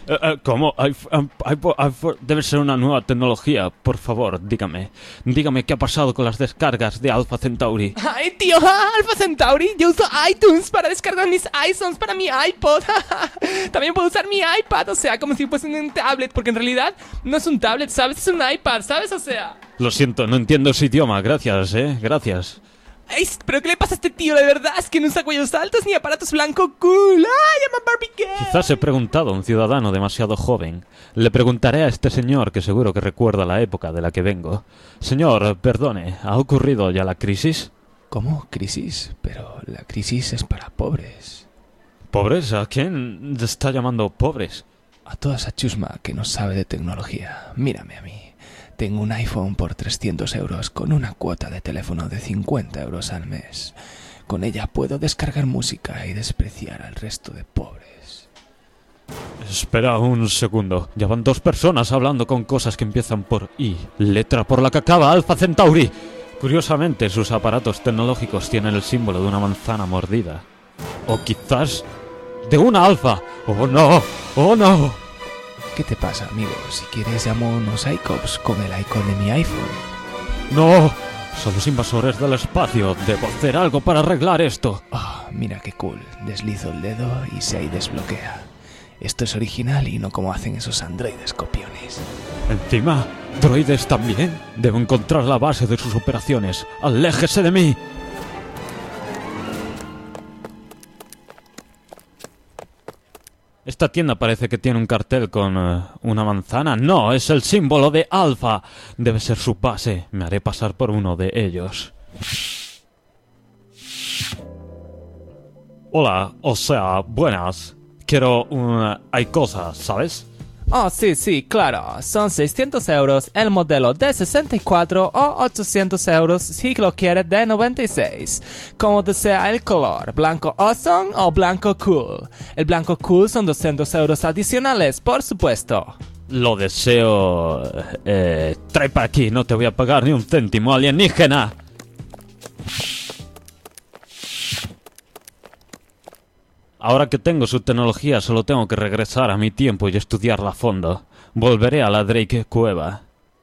[SPEAKER 13] ¿Cómo? Debe ser una nueva tecnología. Por favor, dígame. Dígame qué ha pasado con las descargas de Alpha Centauri.
[SPEAKER 14] Ay, tío, Alpha Centauri. Yo uso iTunes para descargar mis iSongs para mi iPod. También puedo usar mi iPad, o sea, como si fuese un tablet, porque en realidad no es un tablet, ¿sabes? Es un iPad, ¿sabes? O sea...
[SPEAKER 13] Lo siento, no entiendo ese idioma. Gracias, Gracias.
[SPEAKER 14] Ay, ¿pero qué le pasa a este tío? De verdad, es que no usa cuellos altos ni aparatos blanco cool. ¡Ay, I'm a Barbie girl!
[SPEAKER 13] Quizás he preguntado a un ciudadano demasiado joven. Le preguntaré a este señor que seguro que recuerda la época de la que vengo. Señor, perdone, ¿ha ocurrido ya la crisis?
[SPEAKER 15] ¿Cómo? ¿Crisis? Pero la crisis es para pobres.
[SPEAKER 13] ¿Pobres? ¿A quién está llamando pobres?
[SPEAKER 15] A toda esa chusma que no sabe de tecnología. Mírame a mí. Tengo un iPhone por 300 euros con una cuota de teléfono de 50 euros al mes. Con ella puedo descargar música y despreciar al resto de pobres.
[SPEAKER 13] Espera un segundo. Ya van 2 personas hablando con cosas que empiezan por I. Letra por la que acaba Alpha Centauri. Curiosamente, sus aparatos tecnológicos tienen el símbolo de una manzana mordida. O quizás de una alfa. ¡Oh no! ¡Oh no!
[SPEAKER 15] ¿Qué te pasa, amigo? Si quieres llamo unos iCops con el icon de mi iPhone.
[SPEAKER 13] ¡No! Son los invasores del espacio. Debo hacer algo para arreglar esto.
[SPEAKER 15] Oh, mira qué cool. Deslizo el dedo y se ahí desbloquea. Esto es original y no como hacen esos androides copiones.
[SPEAKER 13] Encima, droides también. Debo encontrar la base de sus operaciones. ¡Aléjese de mí! Esta tienda parece que tiene un cartel con una manzana. No, es el símbolo de Alpha. Debe ser su base. Me haré pasar por uno de ellos. Hola, o sea, buenas. Quiero hay cosas, ¿sabes?
[SPEAKER 14] Oh, sí, claro. Son 600 euros el modelo de 64 o 800 euros si lo quiere de 96. Como desea el color, blanco awesome o blanco cool. El blanco cool son 200 euros adicionales, por supuesto.
[SPEAKER 13] Lo deseo... trae para aquí, no te voy a pagar ni un céntimo, alienígena. Ahora que tengo su tecnología, solo tengo que regresar a mi tiempo y estudiarla a fondo. Volveré a la Drake Cueva.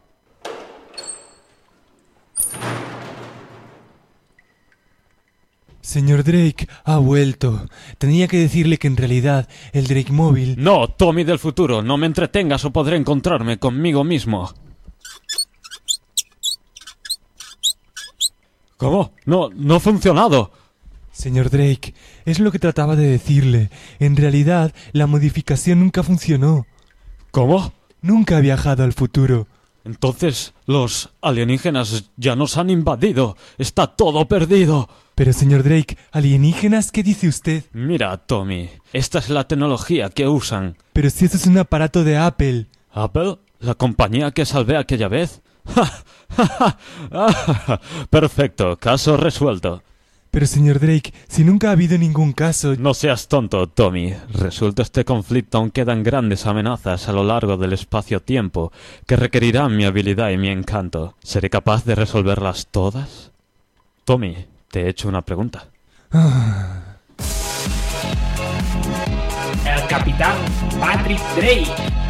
[SPEAKER 12] Señor Drake ha vuelto. Tenía que decirle que en realidad el Drake móvil...
[SPEAKER 13] No, Tommy del futuro, no me entretengas o podré encontrarme conmigo mismo. ¿Cómo? No ha funcionado.
[SPEAKER 12] Señor Drake, es lo que trataba de decirle. En realidad, la modificación nunca funcionó.
[SPEAKER 13] ¿Cómo?
[SPEAKER 12] Nunca ha viajado al futuro.
[SPEAKER 13] Entonces, los alienígenas ya nos han invadido. Está todo perdido.
[SPEAKER 12] Pero, señor Drake, ¿alienígenas? ¿Qué dice usted?
[SPEAKER 13] Mira, Tommy, esta es la tecnología que usan.
[SPEAKER 12] Pero si eso es un aparato de Apple.
[SPEAKER 13] ¿Apple? ¿La compañía que salvé aquella vez? Perfecto, caso resuelto.
[SPEAKER 12] Pero, señor Drake, si nunca ha habido ningún caso...
[SPEAKER 13] No seas tonto, Tommy. Resuelto este conflicto, aún quedan grandes amenazas a lo largo del espacio-tiempo que requerirán mi habilidad y mi encanto. ¿Seré capaz de resolverlas todas? Tommy, te he hecho una pregunta.
[SPEAKER 11] El capitán Patrick Drake.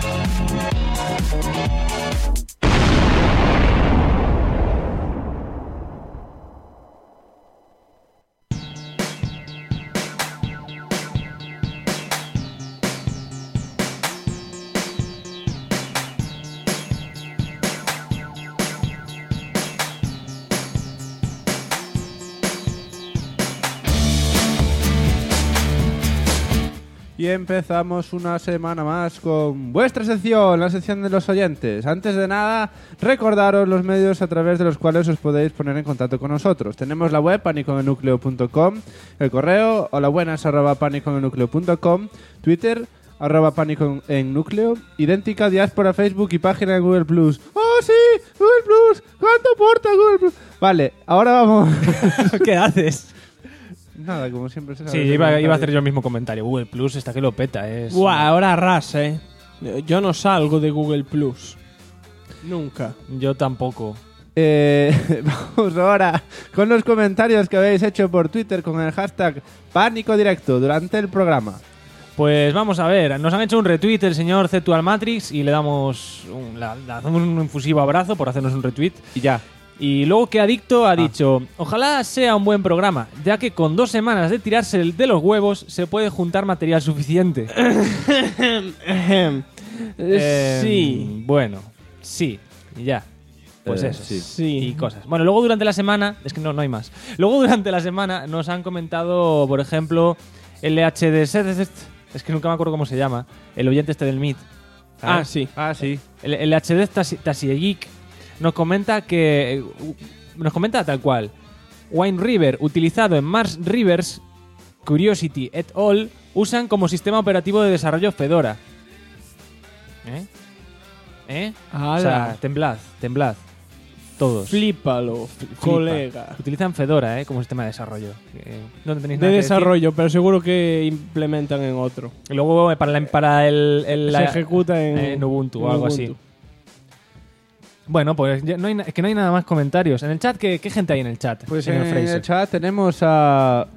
[SPEAKER 4] Y empezamos una semana más con vuestra sección, la sección de los oyentes. Antes de nada, recordaros los medios a través de los cuales os podéis poner en contacto con nosotros. Tenemos la web panicoennucleo.com, el correo holabuenas@panicoennucleo.com, Twitter @panicoennúcleo, idéntica diáspora, Facebook y página de Google Plus. ¡Oh, sí! ¡Google Plus! ¿Cuánto aporta Google Plus? Vale, ahora vamos.
[SPEAKER 2] ¿Qué haces?
[SPEAKER 4] Nada, como siempre se sabe.
[SPEAKER 3] Sí, iba a hacer yo el mismo comentario. Google Plus está que lo peta.
[SPEAKER 2] Buah, ahora arrasa, Yo no salgo de Google Plus. Nunca.
[SPEAKER 3] Yo tampoco.
[SPEAKER 4] Vamos ahora con los comentarios que habéis hecho por Twitter con el hashtag Pánico Directo durante el programa.
[SPEAKER 3] Pues vamos a ver, nos han hecho un retweet el señor Cetual Matrix y le damos le hacemos un infusivo abrazo por hacernos un retweet.
[SPEAKER 4] Y ya.
[SPEAKER 3] Y luego que Adicto ha dicho, ojalá sea un buen programa, ya que con 2 semanas de tirarse el de los huevos se puede juntar material suficiente.
[SPEAKER 2] Sí.
[SPEAKER 3] Bueno, sí, y ya. Pues eso,
[SPEAKER 2] sí.
[SPEAKER 3] Y cosas. Bueno, luego durante la semana, es que no hay más. Luego durante la semana nos han comentado, por ejemplo, LHD, es que nunca me acuerdo cómo se llama, el oyente este del Meet.
[SPEAKER 2] Sí.
[SPEAKER 3] El LHD Tasiegeek nos comenta tal cual. Wine River, utilizado en Mars Rivers, Curiosity et al. Usan como sistema operativo de desarrollo Fedora. O sea, temblad. Todos.
[SPEAKER 2] Flípalo, colega.
[SPEAKER 3] Utilizan Fedora, como sistema de desarrollo. No tenéis
[SPEAKER 2] De
[SPEAKER 3] nada que
[SPEAKER 2] desarrollo, pero seguro que implementan en otro.
[SPEAKER 3] decir. Y luego para
[SPEAKER 2] Se ejecuta en
[SPEAKER 3] Ubuntu o algo así. Bueno, pues ya es que no hay nada más comentarios. En el chat, ¿qué gente hay en el chat?
[SPEAKER 4] Pues
[SPEAKER 3] señor
[SPEAKER 4] en
[SPEAKER 3] Fraser?
[SPEAKER 4] el chat tenemos a...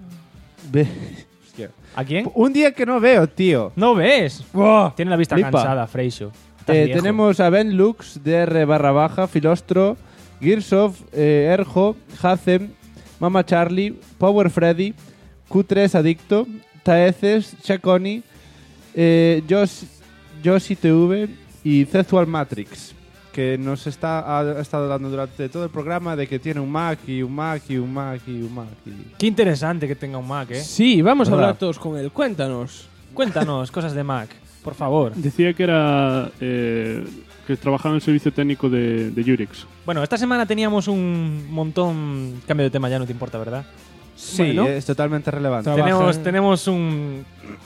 [SPEAKER 3] ¿A quién?
[SPEAKER 4] Un día que no veo, tío.
[SPEAKER 3] ¿No ves?
[SPEAKER 4] Wow.
[SPEAKER 3] Tiene la vista
[SPEAKER 4] Flipa.
[SPEAKER 3] cansada, Freixo. Estás viejo.
[SPEAKER 4] Tenemos a Ben Lux, DR_, Filostro, Gearsoft, Erjo, Hazem, Mama Charlie, Power Freddy, Q3 Adicto, Taeces, Chaconi, Yoshi TV y Cezual Matrix, que nos ha estado dando durante todo el programa de que tiene un Mac y un Mac y un Mac y un Mac.
[SPEAKER 3] Qué interesante que tenga un Mac, ¿eh?
[SPEAKER 2] Sí, vamos a
[SPEAKER 4] ¿Verdad?
[SPEAKER 2] hablar todos con él. Cuéntanos
[SPEAKER 3] cosas de Mac, por favor.
[SPEAKER 5] Decía que era que trabajaba en el servicio técnico de Unix.
[SPEAKER 3] Bueno, esta semana teníamos un montón... Cambio de tema ya, no te importa, ¿verdad?
[SPEAKER 4] Sí,
[SPEAKER 3] Bueno,
[SPEAKER 4] es totalmente relevante.
[SPEAKER 3] teníamos un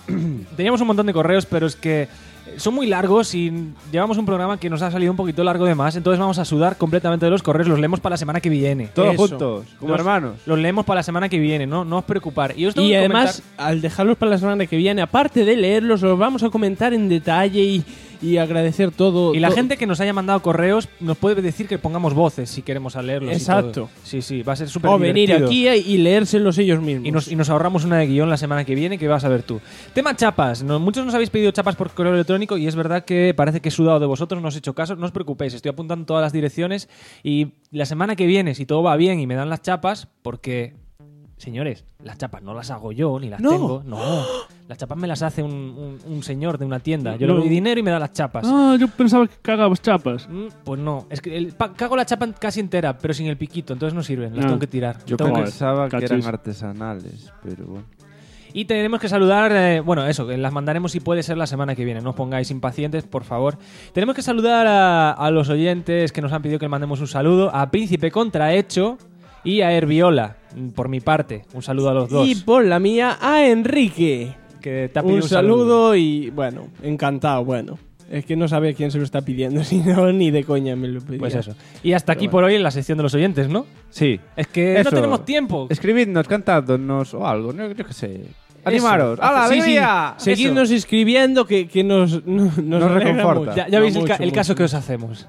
[SPEAKER 3] montón de correos, pero es que son muy largos y llevamos un programa que nos ha salido un poquito largo de más, entonces vamos a sudar completamente de los correos, los leemos para la semana que viene.
[SPEAKER 4] Todos juntos, como hermanos.
[SPEAKER 3] Los leemos para la semana que viene, no os preocupar. Y
[SPEAKER 2] además, al dejarlos para la semana que viene, aparte de leerlos, los vamos a comentar en detalle y agradecer todo.
[SPEAKER 3] Y la gente que nos haya mandado correos nos puede decir que pongamos voces si queremos a leerlos.
[SPEAKER 2] Exacto.
[SPEAKER 3] Sí, va a ser súper
[SPEAKER 2] O
[SPEAKER 3] divertido.
[SPEAKER 2] venir aquí y leérselos ellos mismos.
[SPEAKER 3] Y nos ahorramos una de guión la semana que viene que vas a ver tú. Tema chapas. Muchos nos habéis pedido chapas por correo electrónico y es verdad que parece que he sudado de vosotros, no os he hecho caso. No os preocupéis, estoy apuntando todas las direcciones y la semana que viene, si todo va bien y me dan las chapas, porque... Señores, las chapas no las hago yo, ni las tengo. No, las chapas me las hace un señor de una tienda. Yo le doy dinero y me da las chapas.
[SPEAKER 5] Ah, yo pensaba que cagabas chapas.
[SPEAKER 3] Pues no, es que cago la chapa casi entera, pero sin el piquito, entonces no sirven, las tengo que tirar.
[SPEAKER 4] Yo pensaba que eran artesanales, pero bueno.
[SPEAKER 3] Y tenemos que saludar, bueno, eso, que las mandaremos si puede ser la semana que viene. No os pongáis impacientes, por favor. Tenemos que saludar a los oyentes que nos han pedido que le mandemos un saludo. A Príncipe Contrahecho y a Herbiola, por mi parte. Un saludo a los dos.
[SPEAKER 2] Y por la mía, a Enrique.
[SPEAKER 3] Que te ha pedido
[SPEAKER 2] un saludo y, bueno, encantado, bueno. Es que no sabe quién se lo está pidiendo, si no, ni de coña me lo pedía.
[SPEAKER 3] Pues eso. Y hasta aquí por hoy en la sección de los oyentes, ¿no?
[SPEAKER 4] Sí.
[SPEAKER 3] Es que no tenemos tiempo.
[SPEAKER 4] Escribidnos, cantadnos o algo, yo qué sé. ¡Animaros! ¡Hala,
[SPEAKER 2] sí,
[SPEAKER 4] alegría!
[SPEAKER 2] Sí. Seguidnos escribiendo que nos
[SPEAKER 4] reconforta.
[SPEAKER 3] Ya veis el caso que os hacemos.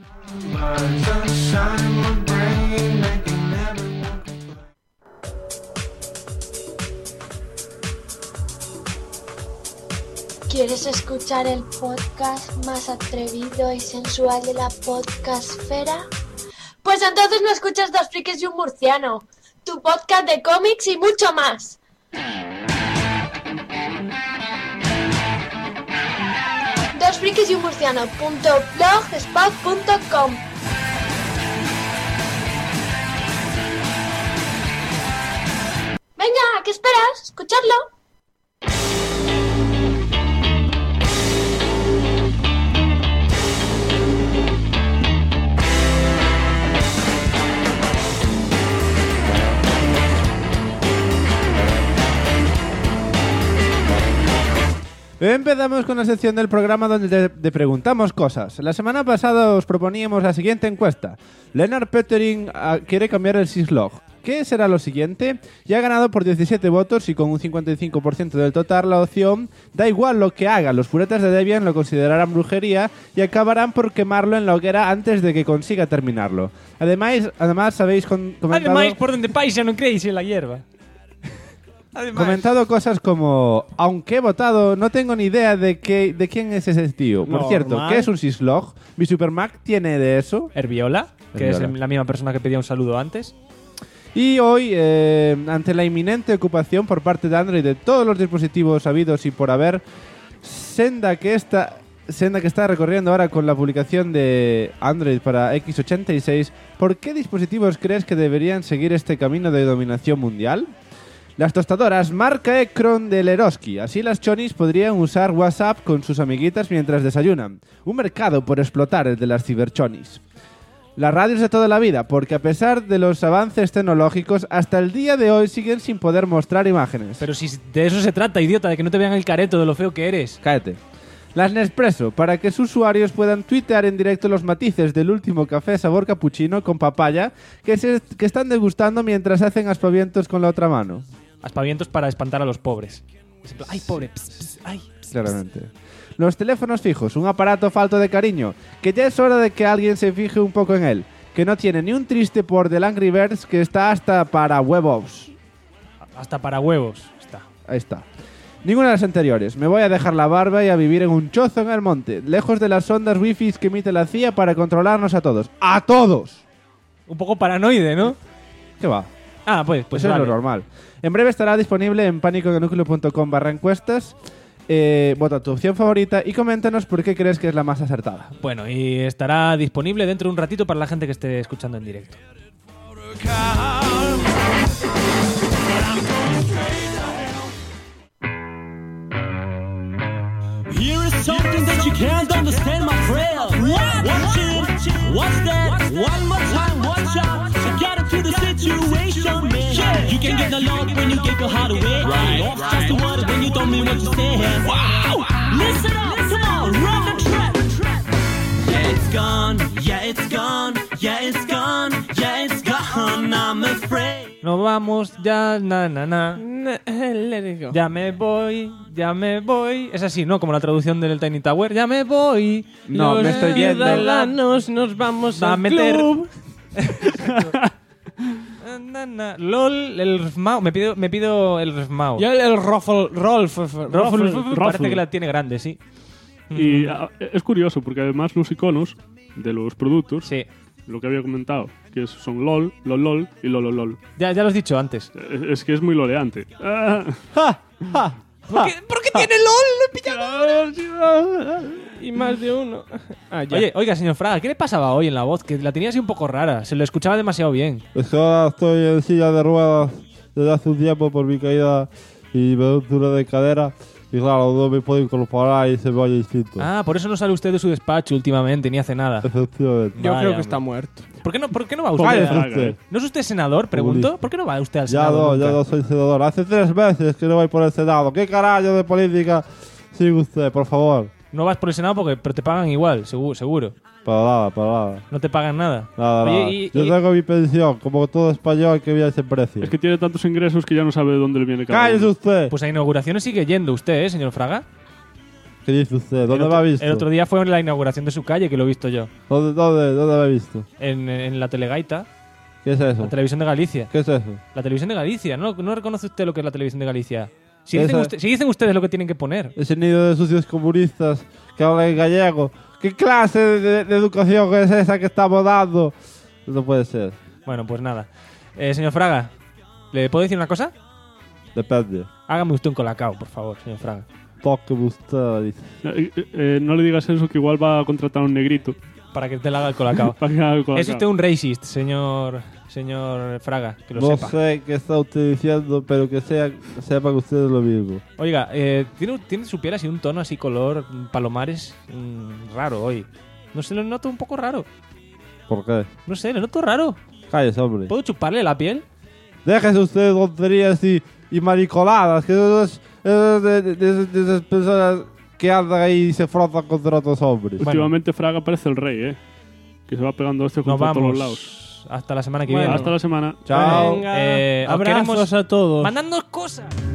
[SPEAKER 16] ¿Quieres escuchar el podcast más atrevido y sensual de la podcastfera? Pues entonces no escuches Dos Frikis y un Murciano, tu podcast de cómics y mucho más. dosfrikisyunmurciano.blogspot.com. Venga, ¿a qué esperas? Escuchadlo.
[SPEAKER 4] Empezamos con la sección del programa donde te preguntamos cosas. La semana pasada os proponíamos la siguiente encuesta. Lennart Petering quiere cambiar el syslog. ¿Qué será lo siguiente? Ya ha ganado por 17 votos y con un 55% del total la opción da igual lo que haga. Los puretas de Debian lo considerarán brujería y acabarán por quemarlo en la hoguera antes de que consiga terminarlo. Además habéis comentado...
[SPEAKER 3] Además, por donde paisa no creéis en la hierba.
[SPEAKER 4] comentado cosas como: aunque he votado, no tengo ni idea de quién es ese tío. Por cierto, ¿qué es un syslog? ¿Mi Supermac tiene de eso?
[SPEAKER 3] Herbiola, que
[SPEAKER 4] Herbiola.
[SPEAKER 3] es la misma persona que pedía un saludo antes.
[SPEAKER 4] Y hoy, ante la inminente ocupación por parte de Android de todos los dispositivos habidos y por haber, senda que está recorriendo ahora con la publicación de Android para x86, ¿por qué dispositivos crees que deberían seguir este camino de dominación mundial? Las tostadoras marca Ekron de Leroski. Así las chonis podrían usar WhatsApp con sus amiguitas mientras desayunan. Un mercado por explotar el de las ciberchonis. Las radios de toda la vida, porque a pesar de los avances tecnológicos, hasta el día de hoy siguen sin poder mostrar imágenes.
[SPEAKER 3] Pero si de eso se trata, idiota, de que no te vean el careto de lo feo que eres.
[SPEAKER 4] Cállate. Las Nespresso, para que sus usuarios puedan tuitear en directo los matices del último café sabor cappuccino con papaya que están degustando mientras hacen aspavientos con la otra mano.
[SPEAKER 3] Aspavientos para espantar a los pobres. ¡Ay, pobre! ¡Ay!
[SPEAKER 4] Claramente. Los teléfonos fijos, un aparato falto de cariño, que ya es hora de que alguien se fije un poco en él, que no tiene ni un triste por del Angry Birds, que está hasta para huevos.
[SPEAKER 3] Hasta para huevos está.
[SPEAKER 4] Ahí está. Ninguna de las anteriores. Me voy a dejar la barba y a vivir en un chozo en el monte, lejos de las ondas wifi que emite la CIA para controlarnos a todos. ¡A todos!
[SPEAKER 3] Un poco paranoide, ¿no?
[SPEAKER 4] ¿Qué va?
[SPEAKER 3] Ah, pues
[SPEAKER 4] Eso
[SPEAKER 3] vale.
[SPEAKER 4] es lo normal. En breve estará disponible en panicodenucleo.com/encuestas. Vota tu opción favorita y coméntanos por qué crees que es la más acertada.
[SPEAKER 3] Bueno, y estará disponible dentro de un ratito para la gente que esté escuchando en directo.
[SPEAKER 17] Here is something that you can't understand, my friend. What? Watch it, watch that, one more time, watch out. So get into the situation, man. Yeah. You can get the love when you give your heart away. Right. Love's just a word when you don't mean what you say. Wow. Listen up, come on, run the track. Yeah, it's gone, yeah, it's gone, yeah, it's gone, yeah, it's gone, I'm afraid.
[SPEAKER 3] Nos vamos, ya, Ya me voy, ya me voy. Es así, ¿no? Como la traducción del Tiny Tower. Ya me voy.
[SPEAKER 4] No,
[SPEAKER 3] los
[SPEAKER 4] me estoy yendo.
[SPEAKER 3] ciudadanos nos vamos a meter.
[SPEAKER 2] club.
[SPEAKER 3] LOL, el Rfmao. Me pido el Rfmao.
[SPEAKER 2] Yo el Rolf.
[SPEAKER 3] Parece que la tiene grande, sí.
[SPEAKER 5] Y es curioso porque además los iconos de los productos,
[SPEAKER 3] sí,
[SPEAKER 5] lo que había comentado, que son LOL, LOL y LOL.
[SPEAKER 3] Ya lo has dicho antes.
[SPEAKER 5] Es que es muy loleante.
[SPEAKER 2] ¿Por qué tiene LOL? Lo he pillado. Y más de uno.
[SPEAKER 3] Oiga, señor Fraga, ¿qué le pasaba hoy en la voz? Que la tenía así un poco rara. Se lo escuchaba demasiado bien.
[SPEAKER 18] Es que ahora estoy en silla de ruedas desde hace un tiempo por mi caída y me doy dura de cadera. Y claro, no me puedo incorporar y se me oye distinto.
[SPEAKER 3] Ah, por eso no sale usted de su despacho últimamente, ni hace nada.
[SPEAKER 18] Efectivamente.
[SPEAKER 2] Yo creo que está muerto.
[SPEAKER 3] ¿Por qué no va usted?
[SPEAKER 18] usted.
[SPEAKER 3] ¿No es usted senador? Pregunto. ¿Por qué no va usted al Senado?
[SPEAKER 18] Ya no soy senador. Hace 3 meses que no voy por el Senado. ¿Qué carajo de política sigue usted, por favor?
[SPEAKER 3] No vas por el Senado pero te pagan igual, seguro.
[SPEAKER 18] Para nada.
[SPEAKER 3] ¿No te pagan nada?
[SPEAKER 18] Nada. Yo tengo mi pensión, como todo español que vive a ese precio.
[SPEAKER 5] Es que tiene tantos ingresos que ya no sabe de dónde le viene cada
[SPEAKER 18] ¡Cállese
[SPEAKER 5] uno.
[SPEAKER 18] usted!
[SPEAKER 3] Pues a inauguraciones sigue yendo usted, señor Fraga.
[SPEAKER 18] ¿Qué dice usted? ¿Dónde me ha visto?
[SPEAKER 3] El otro día fue en la inauguración de su calle, que lo he visto yo.
[SPEAKER 18] ¿Dónde me ha visto?
[SPEAKER 3] En la Telegaita.
[SPEAKER 18] ¿Qué es eso?
[SPEAKER 3] La televisión de Galicia.
[SPEAKER 18] ¿Qué es eso?
[SPEAKER 3] La televisión de Galicia. ¿No reconoce usted lo que es la televisión de Galicia? Si
[SPEAKER 18] Esa-
[SPEAKER 3] dicen ustedes lo que tienen que poner.
[SPEAKER 18] Ese nido de sucios comunistas que hablan en gallego. ¿Qué clase de educación es esa que estamos dando? No puede ser.
[SPEAKER 3] Bueno, pues nada. Señor Fraga, ¿le puedo decir una cosa?
[SPEAKER 18] Depende.
[SPEAKER 3] Hágame usted un colacao, por favor, señor Fraga.
[SPEAKER 18] Tóqueme usted, dice.
[SPEAKER 5] No le digas eso, que igual va a contratar a un negrito.
[SPEAKER 3] Para que te le haga el colacao.
[SPEAKER 5] Para que haga el colacao.
[SPEAKER 3] Es usted un racist, señor Fraga, que lo
[SPEAKER 18] No
[SPEAKER 3] sepa.
[SPEAKER 18] sé qué está usted diciendo, pero que sepan ustedes lo mismo.
[SPEAKER 3] Oiga, tiene su piel así un tono así color palomares raro hoy. No sé, lo noto un poco raro.
[SPEAKER 18] ¿Por qué?
[SPEAKER 3] No sé, lo noto raro.
[SPEAKER 18] Cállese, hombre.
[SPEAKER 3] ¿Puedo chuparle la piel?
[SPEAKER 18] Déjese usted de tonterías y maricoladas, que eso es de esas personas que andan ahí y se frotan contra otros hombres.
[SPEAKER 5] Últimamente Fraga parece el rey, que se va pegando esto
[SPEAKER 3] Nos
[SPEAKER 5] contra todos
[SPEAKER 3] vamos.
[SPEAKER 5] los lados.
[SPEAKER 3] Hasta la semana que
[SPEAKER 5] Bueno,
[SPEAKER 3] viene.
[SPEAKER 5] hasta la semana.
[SPEAKER 18] Chao.
[SPEAKER 2] Venga,
[SPEAKER 3] os
[SPEAKER 2] abrazos
[SPEAKER 3] queremos-
[SPEAKER 2] a todos.
[SPEAKER 3] Mandadnos cosas.